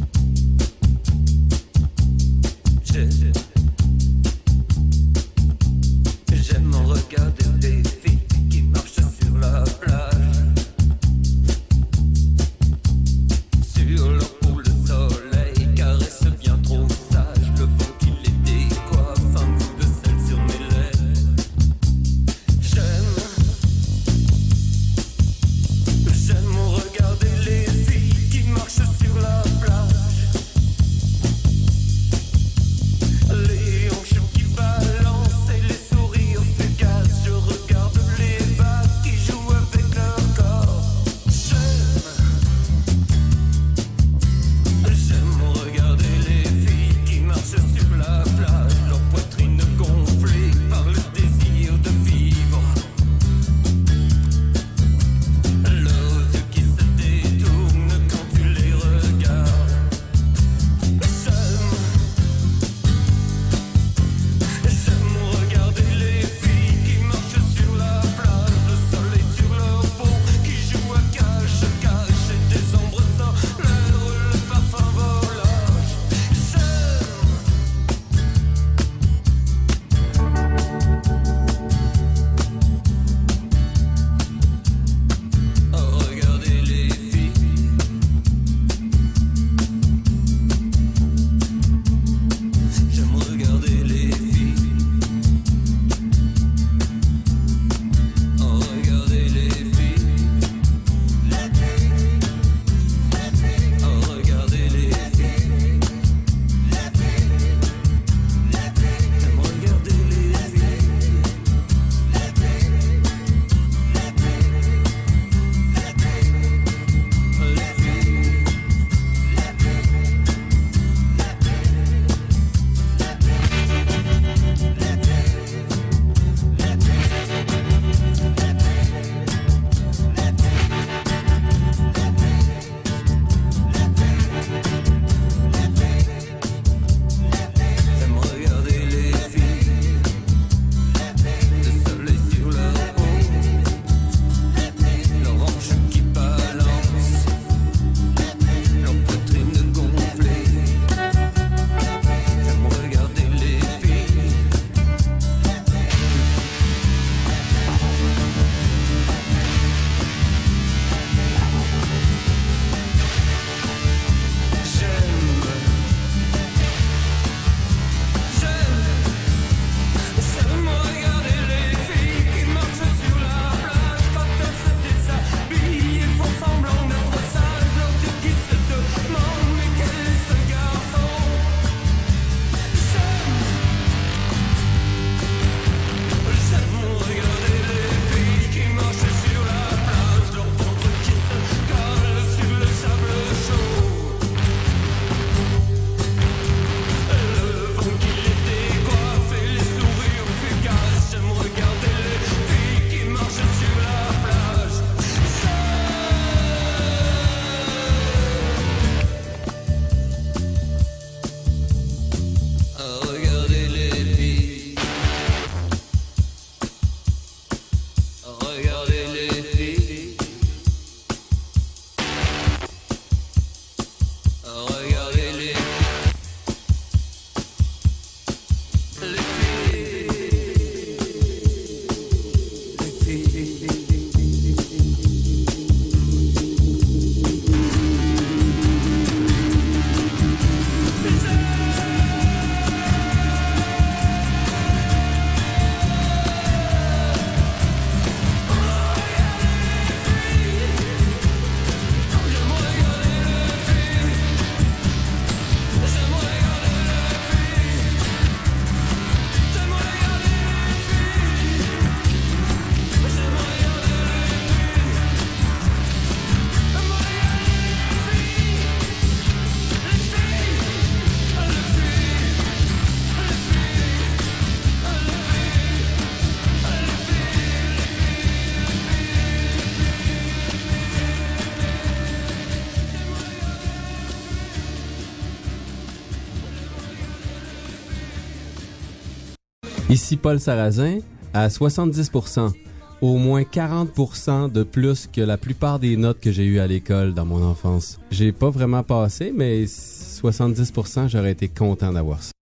Ici Paul Sarrazin, à soixante-dix pour cent. Au moins quarante pour cent de plus que la plupart des notes que j'ai eues à l'école dans mon enfance. J'ai pas vraiment passé, mais soixante-dix pour cent, j'aurais été content d'avoir ça.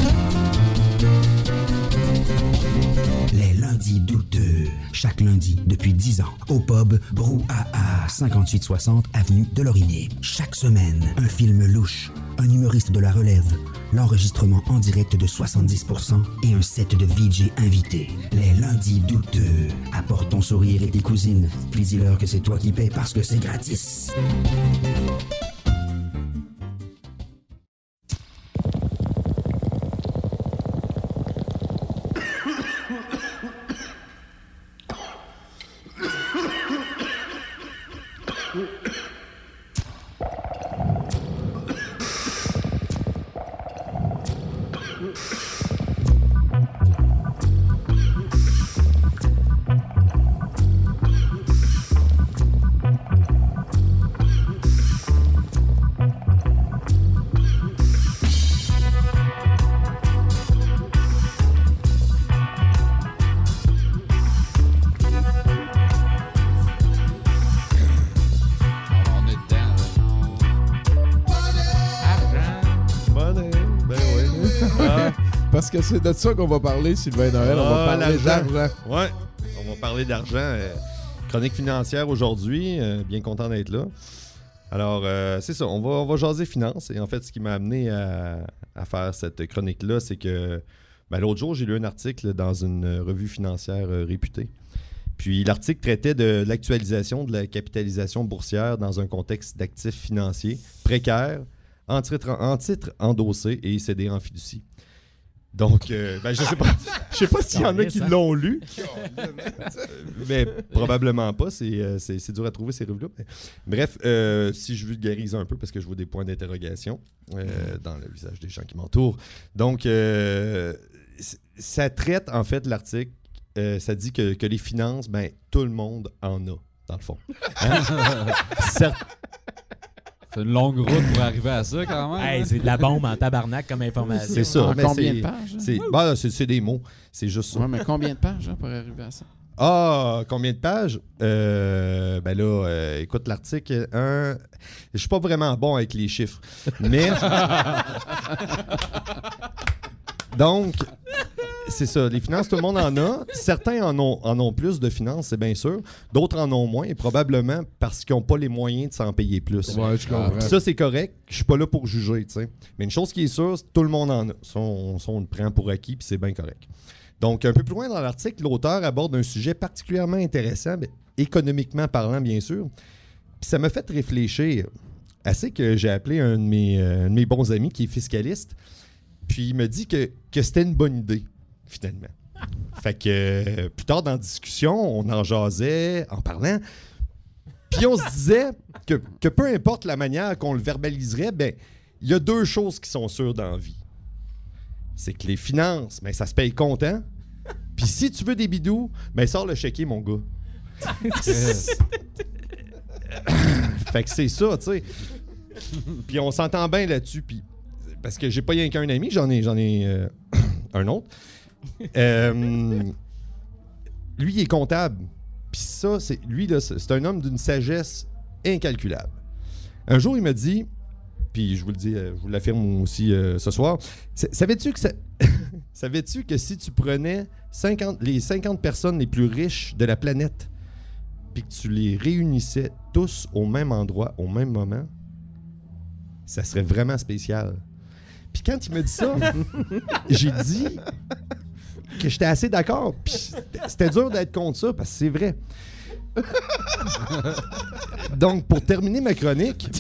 Les lundis douteux. Chaque lundi, depuis dix ans, au pub Brouhaha, cinquante-huit soixante avenue de Laurier. Chaque semaine, un film louche, un humoriste de la relève, l'enregistrement en direct de soixante-dix pour cent et un set de V J invités. Les lundis douteux. Apporte ton sourire et tes cousines, puis dis-leur que c'est toi qui paies parce que c'est gratis. Parce que c'est de ça qu'on va parler, Sylvain Noël. On va Ah, parler l'argent. d'argent. Ouais, on va parler d'argent. euh, chronique financière aujourd'hui. euh, bien content d'être là. Alors, euh, c'est ça. On va, on va jaser finance. Et en fait, ce qui m'a amené à, à faire cette chronique-là, c'est que ben, l'autre jour, j'ai lu un article dans une revue financière euh, réputée. Puis l'article traitait de l'actualisation de la capitalisation boursière dans un contexte d'actifs financiers précaires, en titre, en titre endossé et cédé en fiducie. Donc, euh, ben, je sais pas, je sais pas s'il y en a qui l'ont lu, mais probablement pas. C'est, euh, c'est, c'est dur à trouver ces revues-là. Mais, bref, euh, si je vulgarise un peu, parce que je vois des points d'interrogation euh, dans le visage des gens qui m'entourent. Donc, euh, ça traite en fait l'article. Euh, ça dit que, que les finances, ben tout le monde en a, dans le fond. Hein? Certes. C'est une longue route pour arriver à ça, quand même. Hey, c'est de la bombe en tabarnak comme information. C'est ça. En mais combien c'est, de pages? Hein? C'est, ben, c'est, c'est des mots. C'est juste ça. Ouais, mais combien de pages hein, pour arriver à ça? Ah, combien de pages? Euh, ben là, euh, écoute l'article. Un... Je suis pas vraiment bon avec les chiffres. Mais. Donc, c'est ça. Les finances, tout le monde en a. Certains en ont, en ont plus de finances, c'est bien sûr. D'autres en ont moins, et probablement parce qu'ils n'ont pas les moyens de s'en payer plus. Ouais, je comprends. Ah, ça, c'est correct. Je suis pas là pour juger, tu sais. Mais une chose qui est sûre, c'est que tout le monde en a. Ça, on, ça, on le prend pour acquis, puis c'est bien correct. Donc, un peu plus loin dans l'article, l'auteur aborde un sujet particulièrement intéressant, mais économiquement parlant, bien sûr. Puis ça m'a fait réfléchir. Assez que j'ai appelé un de mes, euh, un de mes bons amis qui est fiscaliste. Puis il me dit que, que c'était une bonne idée, finalement. Fait que euh, plus tard dans la discussion, on en jasait en parlant. Puis on se disait que, que peu importe la manière qu'on le verbaliserait, ben il y a deux choses qui sont sûres dans la vie. C'est que les finances, ben, ça se paye comptant. Puis si tu veux des bidous, ben sors le chéquier, mon gars. Fait que c'est ça, tu sais. Puis on s'entend bien là-dessus, puis parce que j'ai pas rien qu'un ami, j'en ai, j'en ai euh, un autre. Euh, lui, il est comptable. Puis ça, c'est lui, là, c'est un homme d'une sagesse incalculable. Un jour, il m'a dit, puis je vous le dis, euh, je vous l'affirme aussi euh, ce soir, savais-tu que ça, savais-tu que si tu prenais cinquante, les cinquante personnes les plus riches de la planète, puis que tu les réunissais tous au même endroit, au même moment, ça serait vraiment spécial. Puis quand il m'a dit ça, j'ai dit que j'étais assez d'accord. Puis c'était dur d'être contre ça, parce que c'est vrai. Donc, pour terminer ma chronique...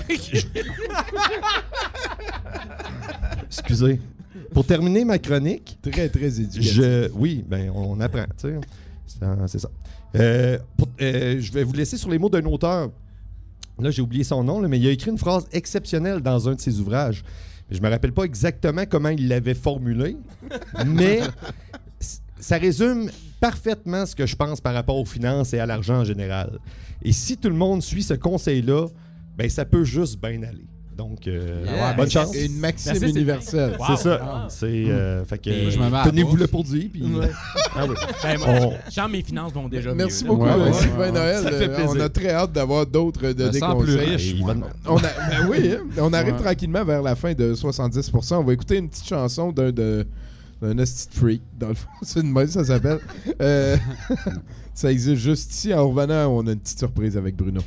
Excusez. Pour terminer ma chronique... Très, très éducatif. Je... Oui, ben on apprend, tu sais. C'est, c'est ça. Euh, pour, euh, je vais vous laisser sur les mots d'un auteur. Là, j'ai oublié son nom, là, mais il a écrit une phrase exceptionnelle dans un de ses ouvrages. Je me rappelle pas exactement comment il l'avait formulé, mais ça résume parfaitement ce que je pense par rapport aux finances et à l'argent en général. Et si tout le monde suit ce conseil-là, ben ça peut juste bien aller. Donc, euh, Yeah. bonne chance. Une maxime Merci, c'est- universelle. C'est Wow. ça. Wow. C'est, euh, fait que, Et euh, je me mets à tenez-vous la le pour dire. Puis... Ouais. Ah oui. Ben, moi, On- je sens mes finances vont déjà Merci mieux. là. beaucoup, Ouais, euh, ouais, Sylvain ouais. Noël. Ça fait Euh, plaisir. On a très hâte d'avoir d'autres euh, de Me des sens plus conseils. riche, moi. On a, ben oui, hein, on arrive Ouais. tranquillement vers la fin de soixante-dix pour cent. On va écouter une petite chanson d'un de d'un hostie de freak, dans le fond. C'est une mode, ça s'appelle. Euh, ça existe juste ici. En revenant, on a une petite surprise avec Bruno.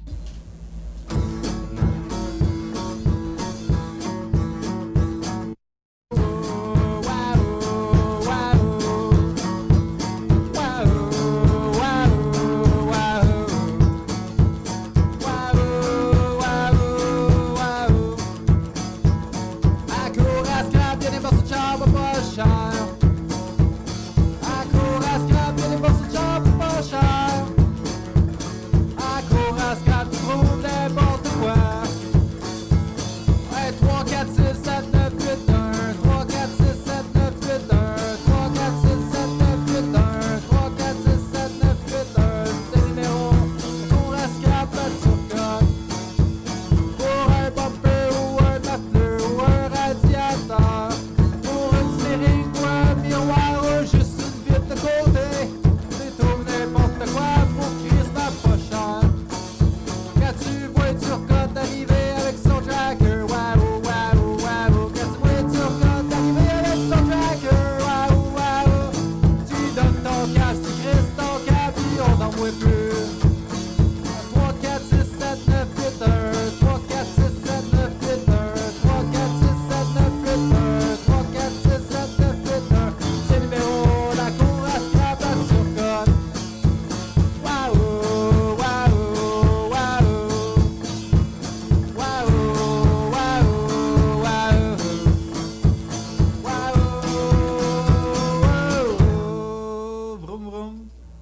À court à scrap, y'a des morceaux de char pas cher. À court à scrap, y'a des morceaux de char pas cher. À court à scrap, tu trouves n'importe quoi. Ouais, trois, quatre, six, sept, neuf, huit, un. trois, quatre, six, sept, neuf, huit, un. trois, quatre, six, sept, neuf, huit, un. trois, quatre, six, sept, neuf, huit, un. C'est le numéro. À court à scrap, là, tu regardes. Pour un bumper ou un muffler ou un radiateur. Pour une série ou un miroir ou juste une vitre de côté. C'est tout n'importe quoi pour Chris n'a pas cher. Quand tu vois tu recotes arriver avec son tracker. Waouh, waouh, waouh. Quand tu vois tu recotes arriver avec son tracker. Waouh, waouh. Tu donnes ton cash, tu crisses ton cap, puis on n'en voit plus. trois, quatre, six, sept, neuf, huit, un. trois, quatre, six, sept, neuf, huit, un. trois, quatre, six, sept, neuf, huit, un. trois, quatre, six, sept, neuf, huit, un. C'est le numéro, la cour à scrap, la surcote. Waouh, waouh, waouh. Waouh, waouh, waouh. Waouh, vroom, vroom.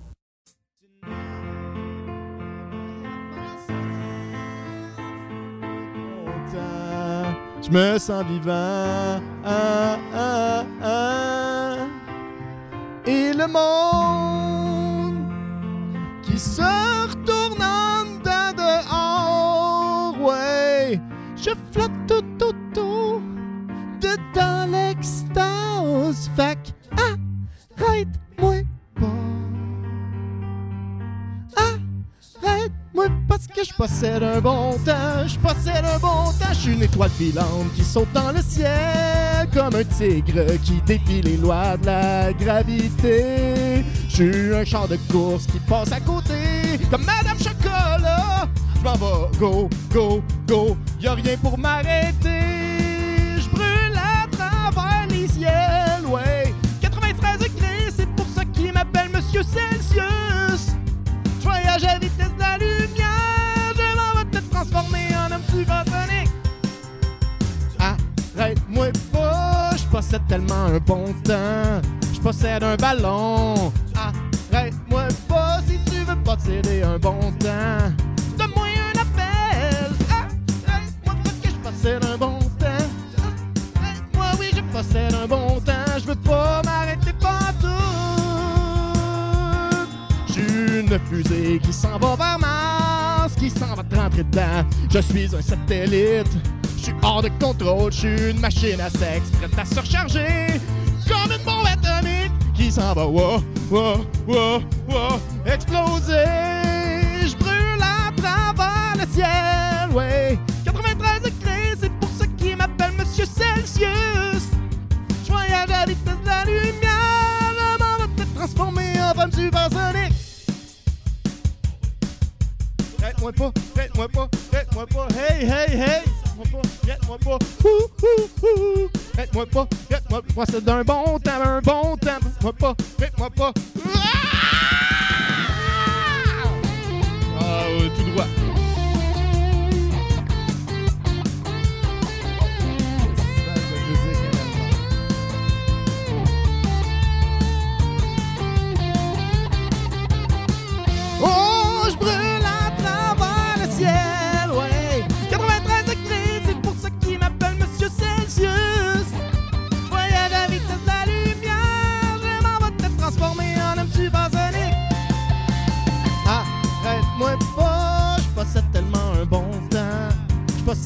Je me sens vivant. Ah, ah, ah. Et le monde qui se retourne en dedans dehors. Ouais, je flotte tout autour de dans l'extase. Fait que arrête-moi pas. Arrête-moi parce que je possède un bon temps. Je possède un bon temps. Je suis une étoile filante qui saute dans le ciel comme un tigre qui défie les lois de la gravité. Je suis un char de course qui passe à côté comme Madame Chocolat. Je m'en vais, go, go, go. Y'a rien pour m'arrêter. Je brûle à travers les ciels, ouais. quatre-vingt-treize degrés, c'est pour ça qu'il m'appelle Monsieur Celsius. Je voyage à vitesse de la lumière. Je m'en vais te transformer en homme supersonique. Arrête-moi pas, je possède tellement un bon temps. Je possède un ballon. Arrête-moi pas si tu veux posséder un bon temps. Donne-moi un appel. Arrête-moi parce que je possède un bon temps. Arrête-moi, oui, je possède un bon temps. Je veux pas m'arrêter partout. J'suis une fusée qui s'en va vers Mars, qui s'en va te rentrer dedans. Je suis un satellite, je suis hors de contrôle, je suis une machine à sexe prête à se recharger comme une bombe atomique qui s'en va, wow, wow, wow, wow, exploser. Je brûle à travers le ciel, ouais. quatre-vingt-treize degrés, c'est pour ça qu'il m'appelle Monsieur Celsius. Je voyage à vitesse de la lumière, je m'en vais te transformer en femme supersonique. Arrête-moi pas, arrête-moi pas, arrête-moi pas, hey, hey, hey! Arrête-moi pas, arrête-moi pas, ouh, ouh, ouh! Arrête-moi pas, arrête-moi pas, c'est d'un bon temps, un bon temps! Arrête-moi pas, arrête-moi pas! Ah, euh, tout droit! Oh, je brûle à travers le ciel, ouais. quatre-vingt-treize degrés, c'est pour ça qu'il m'appelle Monsieur Celsius. Je voyage à vitesse de la lumière, je m'en vais te transformer en homme supersonique. Arrête-moi pas, je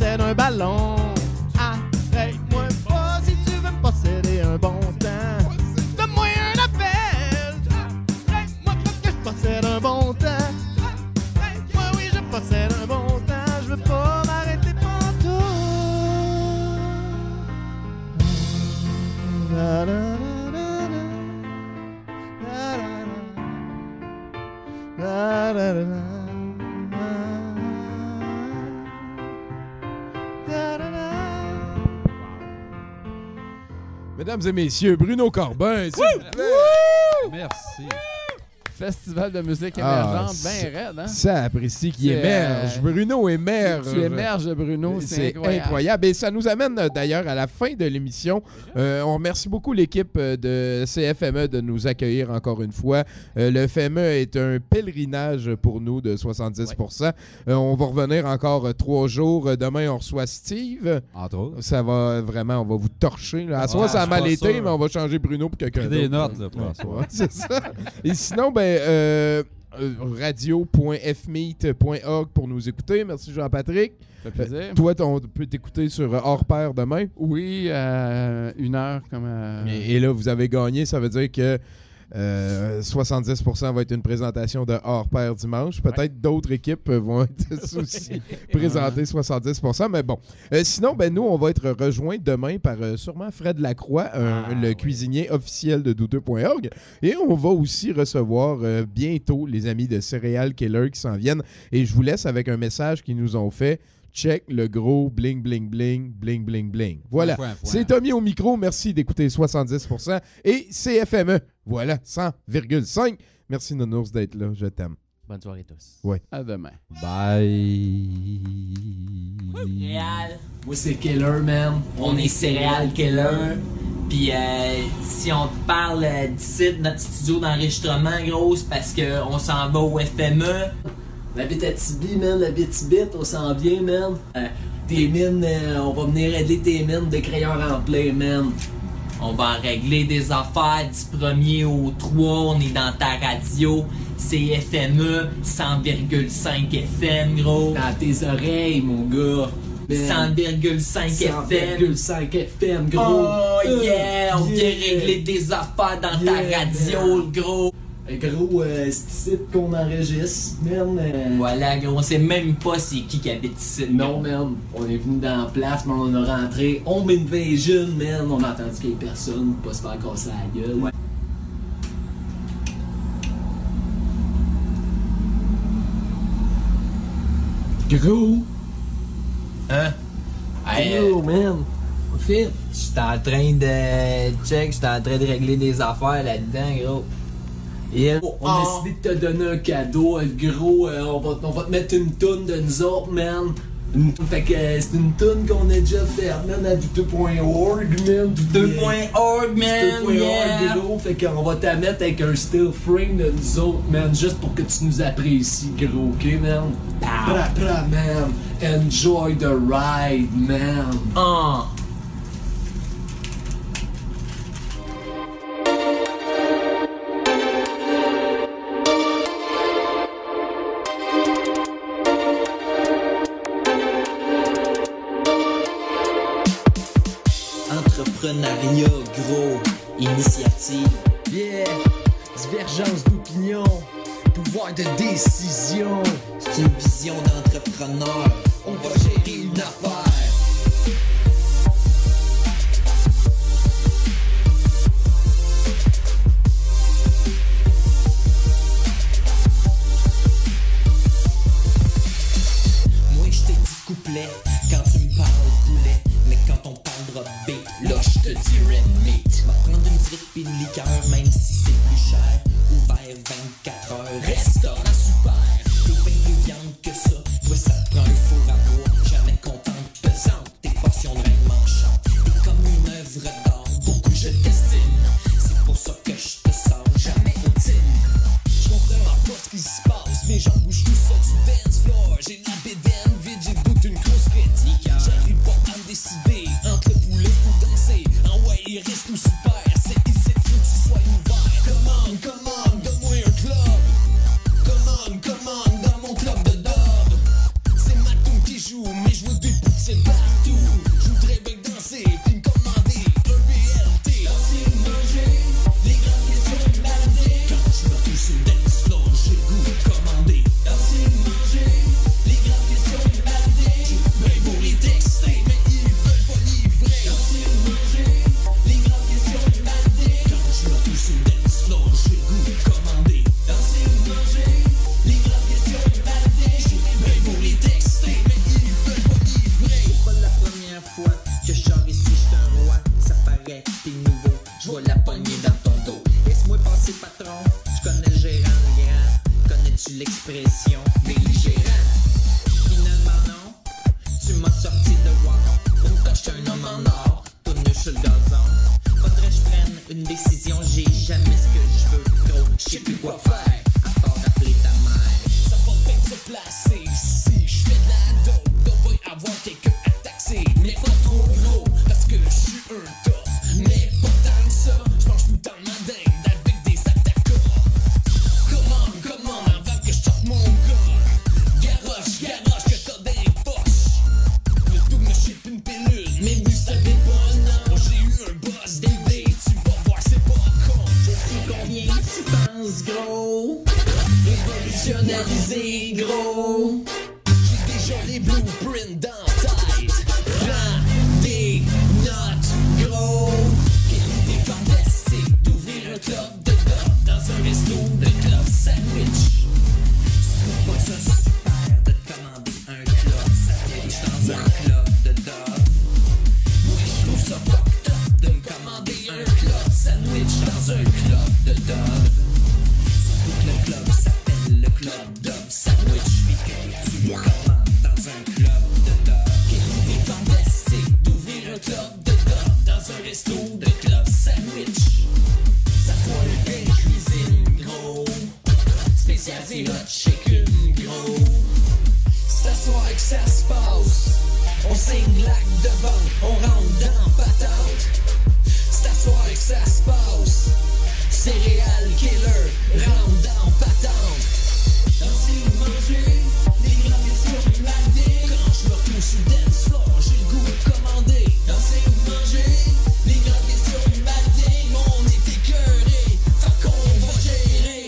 possède un ballon. Arrête-moi pas si tu veux me posséder un bon temps. Donne-moi un appel. Arrête-moi parce que je possède un bon temps. Moi oui, je possède un bon temps. Je veux pas m'arrêter pantoute. Da, da, da. Da, da, da, da. Da, da, da. Mesdames et messieurs, Bruno Corbin, s'il vous plaît. Merci. Festival de musique Ah, émergente, bien raide, hein? Ça apprécie qu'il C'est, émerge. euh, Bruno émerge. Tu émerges, Bruno, c'est C'est incroyable. incroyable. Et ça nous amène euh, d'ailleurs à la fin de l'émission. Euh, on remercie beaucoup l'équipe euh, de C F M E de nous accueillir encore une fois. Euh, le F M E est un pèlerinage pour nous de soixante-dix pour cent. Euh, on va revenir encore euh, trois jours. Euh, Demain, on reçoit Steve. Entre autres. Ça va vraiment, on va vous torcher. Là. À soi, Ouais, ça a je mal suis été, pas sûr. mais on va changer Bruno pour quelqu'un Pris d'autre. des notes, là, pour Ouais, la soirée. ouais, c'est ça. Et sinon, ben, euh, euh, radio point f meet point org pour nous écouter. Merci Jean-Patrick. Ça fait plaisir. Euh, toi, on peut t'écouter sur euh, Hors Pair demain. Oui, euh, une heure comme... euh, Et, et là, vous avez gagné. Ça veut dire que euh, soixante-dix pour cent va être une présentation de Hors Pair dimanche. Peut-être d'autres équipes euh, vont être aussi présentées soixante-dix pour cent. Mais bon. Euh, sinon, ben, nous, on va être rejoints demain par euh, sûrement Fred Lacroix, un- le cuisinier officiel de douteux point org. Et on va aussi recevoir euh, bientôt les amis de Cereal Killer qui s'en viennent. Et je vous laisse avec un message qu'ils nous ont fait. Check le gros bling, bling, bling, bling, bling, bling. Voilà. Point, point, point. C'est Tommy au micro. Merci d'écouter soixante-dix pour cent. Et C F M E. Voilà, cent virgule cinq. Merci, Nounours, d'être là. Je t'aime. Bonne soirée tous. Ouais. À demain. Bye. Réal. Moi, c'est Killer, man. On est Céréal Killer. Puis, euh, si on te parle euh, d'ici, de notre studio d'enregistrement, gros, c'est parce qu'on s'en va au F M E. La bite à Tibi, man. La bite bite, on s'en vient, man. Euh, tes mines, euh, on va venir régler tes mines de crayons remplis, man. On va régler des affaires du premier au trois, on est dans ta radio. C'est F M E, cent virgule cinq F M, gros. Dans tes oreilles, mon gars. cent virgule cinq F M. cent virgule cinq F M, gros. Oh yeah, on vient régler des affaires dans ta radio, le gros. Eh, gros, euh, c'est ici qu'on enregistre, man. euh. Voilà, gros, on sait même pas c'est qui qui habite ici. Non, man. On est venu dans la place, mais on a rentré. Home invasion, man. On a entendu qu'il y ait personne, pas se faire casser la gueule. Ouais. Gros. Hein? Hey, gros, man. J'étais en train de check, j'étais en train de régler des affaires là-dedans, gros. Et on a décidé de te donner un cadeau, le gros. euh, on, va, on va te mettre une toune de nous autres, man. Une- fait que euh, c'est une toune qu'on a déjà faite, man, à douteux point org, man. douteux point org, man. douteux point org, yeah. Gros. Fait qu'on va te mettre avec un still frame de nous autres, man, juste pour que tu nous apprécies, gros, ok, man? Pra, pra, man. Enjoy the ride, man. Ah. Entrepreneuriat, gros, initiative. Yeah, divergence d'opinion, pouvoir de décision. C'est une vision d'entrepreneur, on va gérer une affaire. Moi je te dis couplet quand tu me parles poulet. Mais quand on parlera B, là je te dirai meat. Va prendre une frite pis une liqueur, même si c'est plus cher. Ouvert vingt-quatre heures, restaurant super. T'es bien plus viande que ça, toi ça te prend un four à bois. Jamais contente, pesante, tes portions de reine manchante. T'es comme une œuvre d'art, beaucoup je t'estime. C'est pour ça que je te sens jamais routine. Je comprends pas ce qui se passe, mes jambes bougent tout ça du dance floor. J'ai la bédaine vide, j'ai toute une grosse critique. J'arrive pas à me décider entre le poulet ou danser. En ouais, il risque ou super, c'est ici, faut que tu sois ouvert. Come on, come commander gros. J'ai déjà les blueprints dans la tête. Prends des notes gros. Quelle idée fantastique d'ouvrir un club de dog dans un resto de club sandwich. Tu trouves pas ça super de te commander un club sandwich dans un club de dog? Moi je trouve ça fucked up de me commander un club sandwich dans un club de dog. Surtout que le club s'appelle le club dog sandwich. Puis que tu le commandes dans un club de dog. Quelle idée fantastique d'ouvrir un club de dog dans un resto de club sandwich. Ça prend une belle cuisine gros, spécialisé hot chicken gros. C'est à soir que ça se passe. On signe l'acte de vente, on rentre dans patente. C'est à soir que ça se passe. Céréal killer, rentre dans patente. Danser ou manger, les grandes questions m'aident. Quand je me retrouve sous dance floor, j'ai le goût de commander. Danser ou manger, les grandes questions m'aident. On est écœuré, fait qu'on va gérer.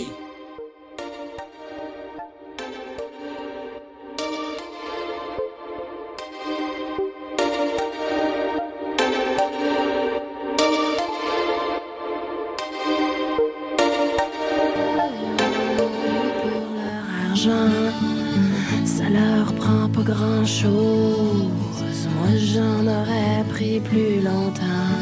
Ça leur prend pas grand chose. Moi j'en aurais pris plus longtemps.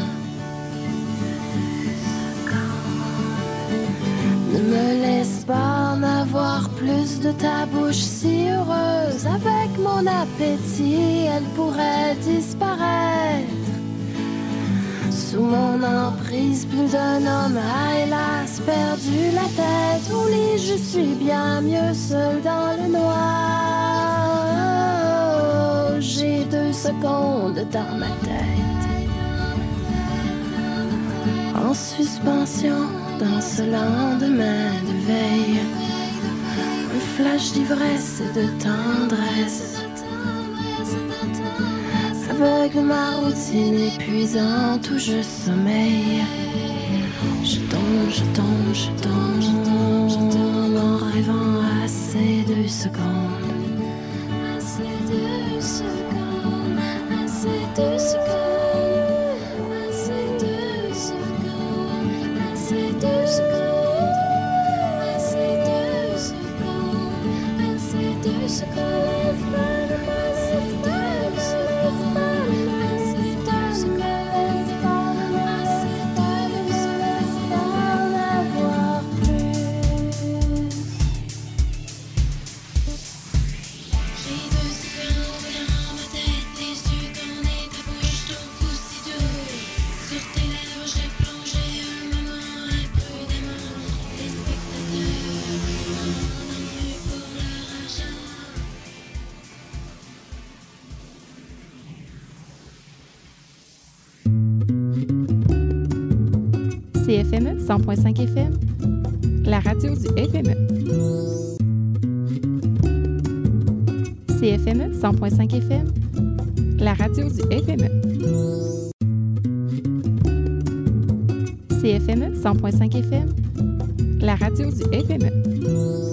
Ne me laisse pas en avoir plus de ta bouche si heureuse. Avec mon appétit, elle pourrait disparaître. Sous mon emprise, plus d'un homme a hélas perdu la tête. Au lit, je suis bien mieux seul dans le noir. J'ai deux secondes dans ma tête, en suspension dans ce lendemain de veille. Un flash d'ivresse et de tendresse aveugle ma routine épuisante où je sommeille. Je tombe, je tombe, je tombe en rêvant à ces deux secondes. À ces deux secondes, à ces deux secondes, à ces deux secondes, à ces deux secondes, à ces deux secondes, à ces deux secondes. C F M E cent point cinq F M, la radio du F M E. C F M E cent point cinq F M, la radio du F M E. C F M E cent point cinq F M, la radio du F M E.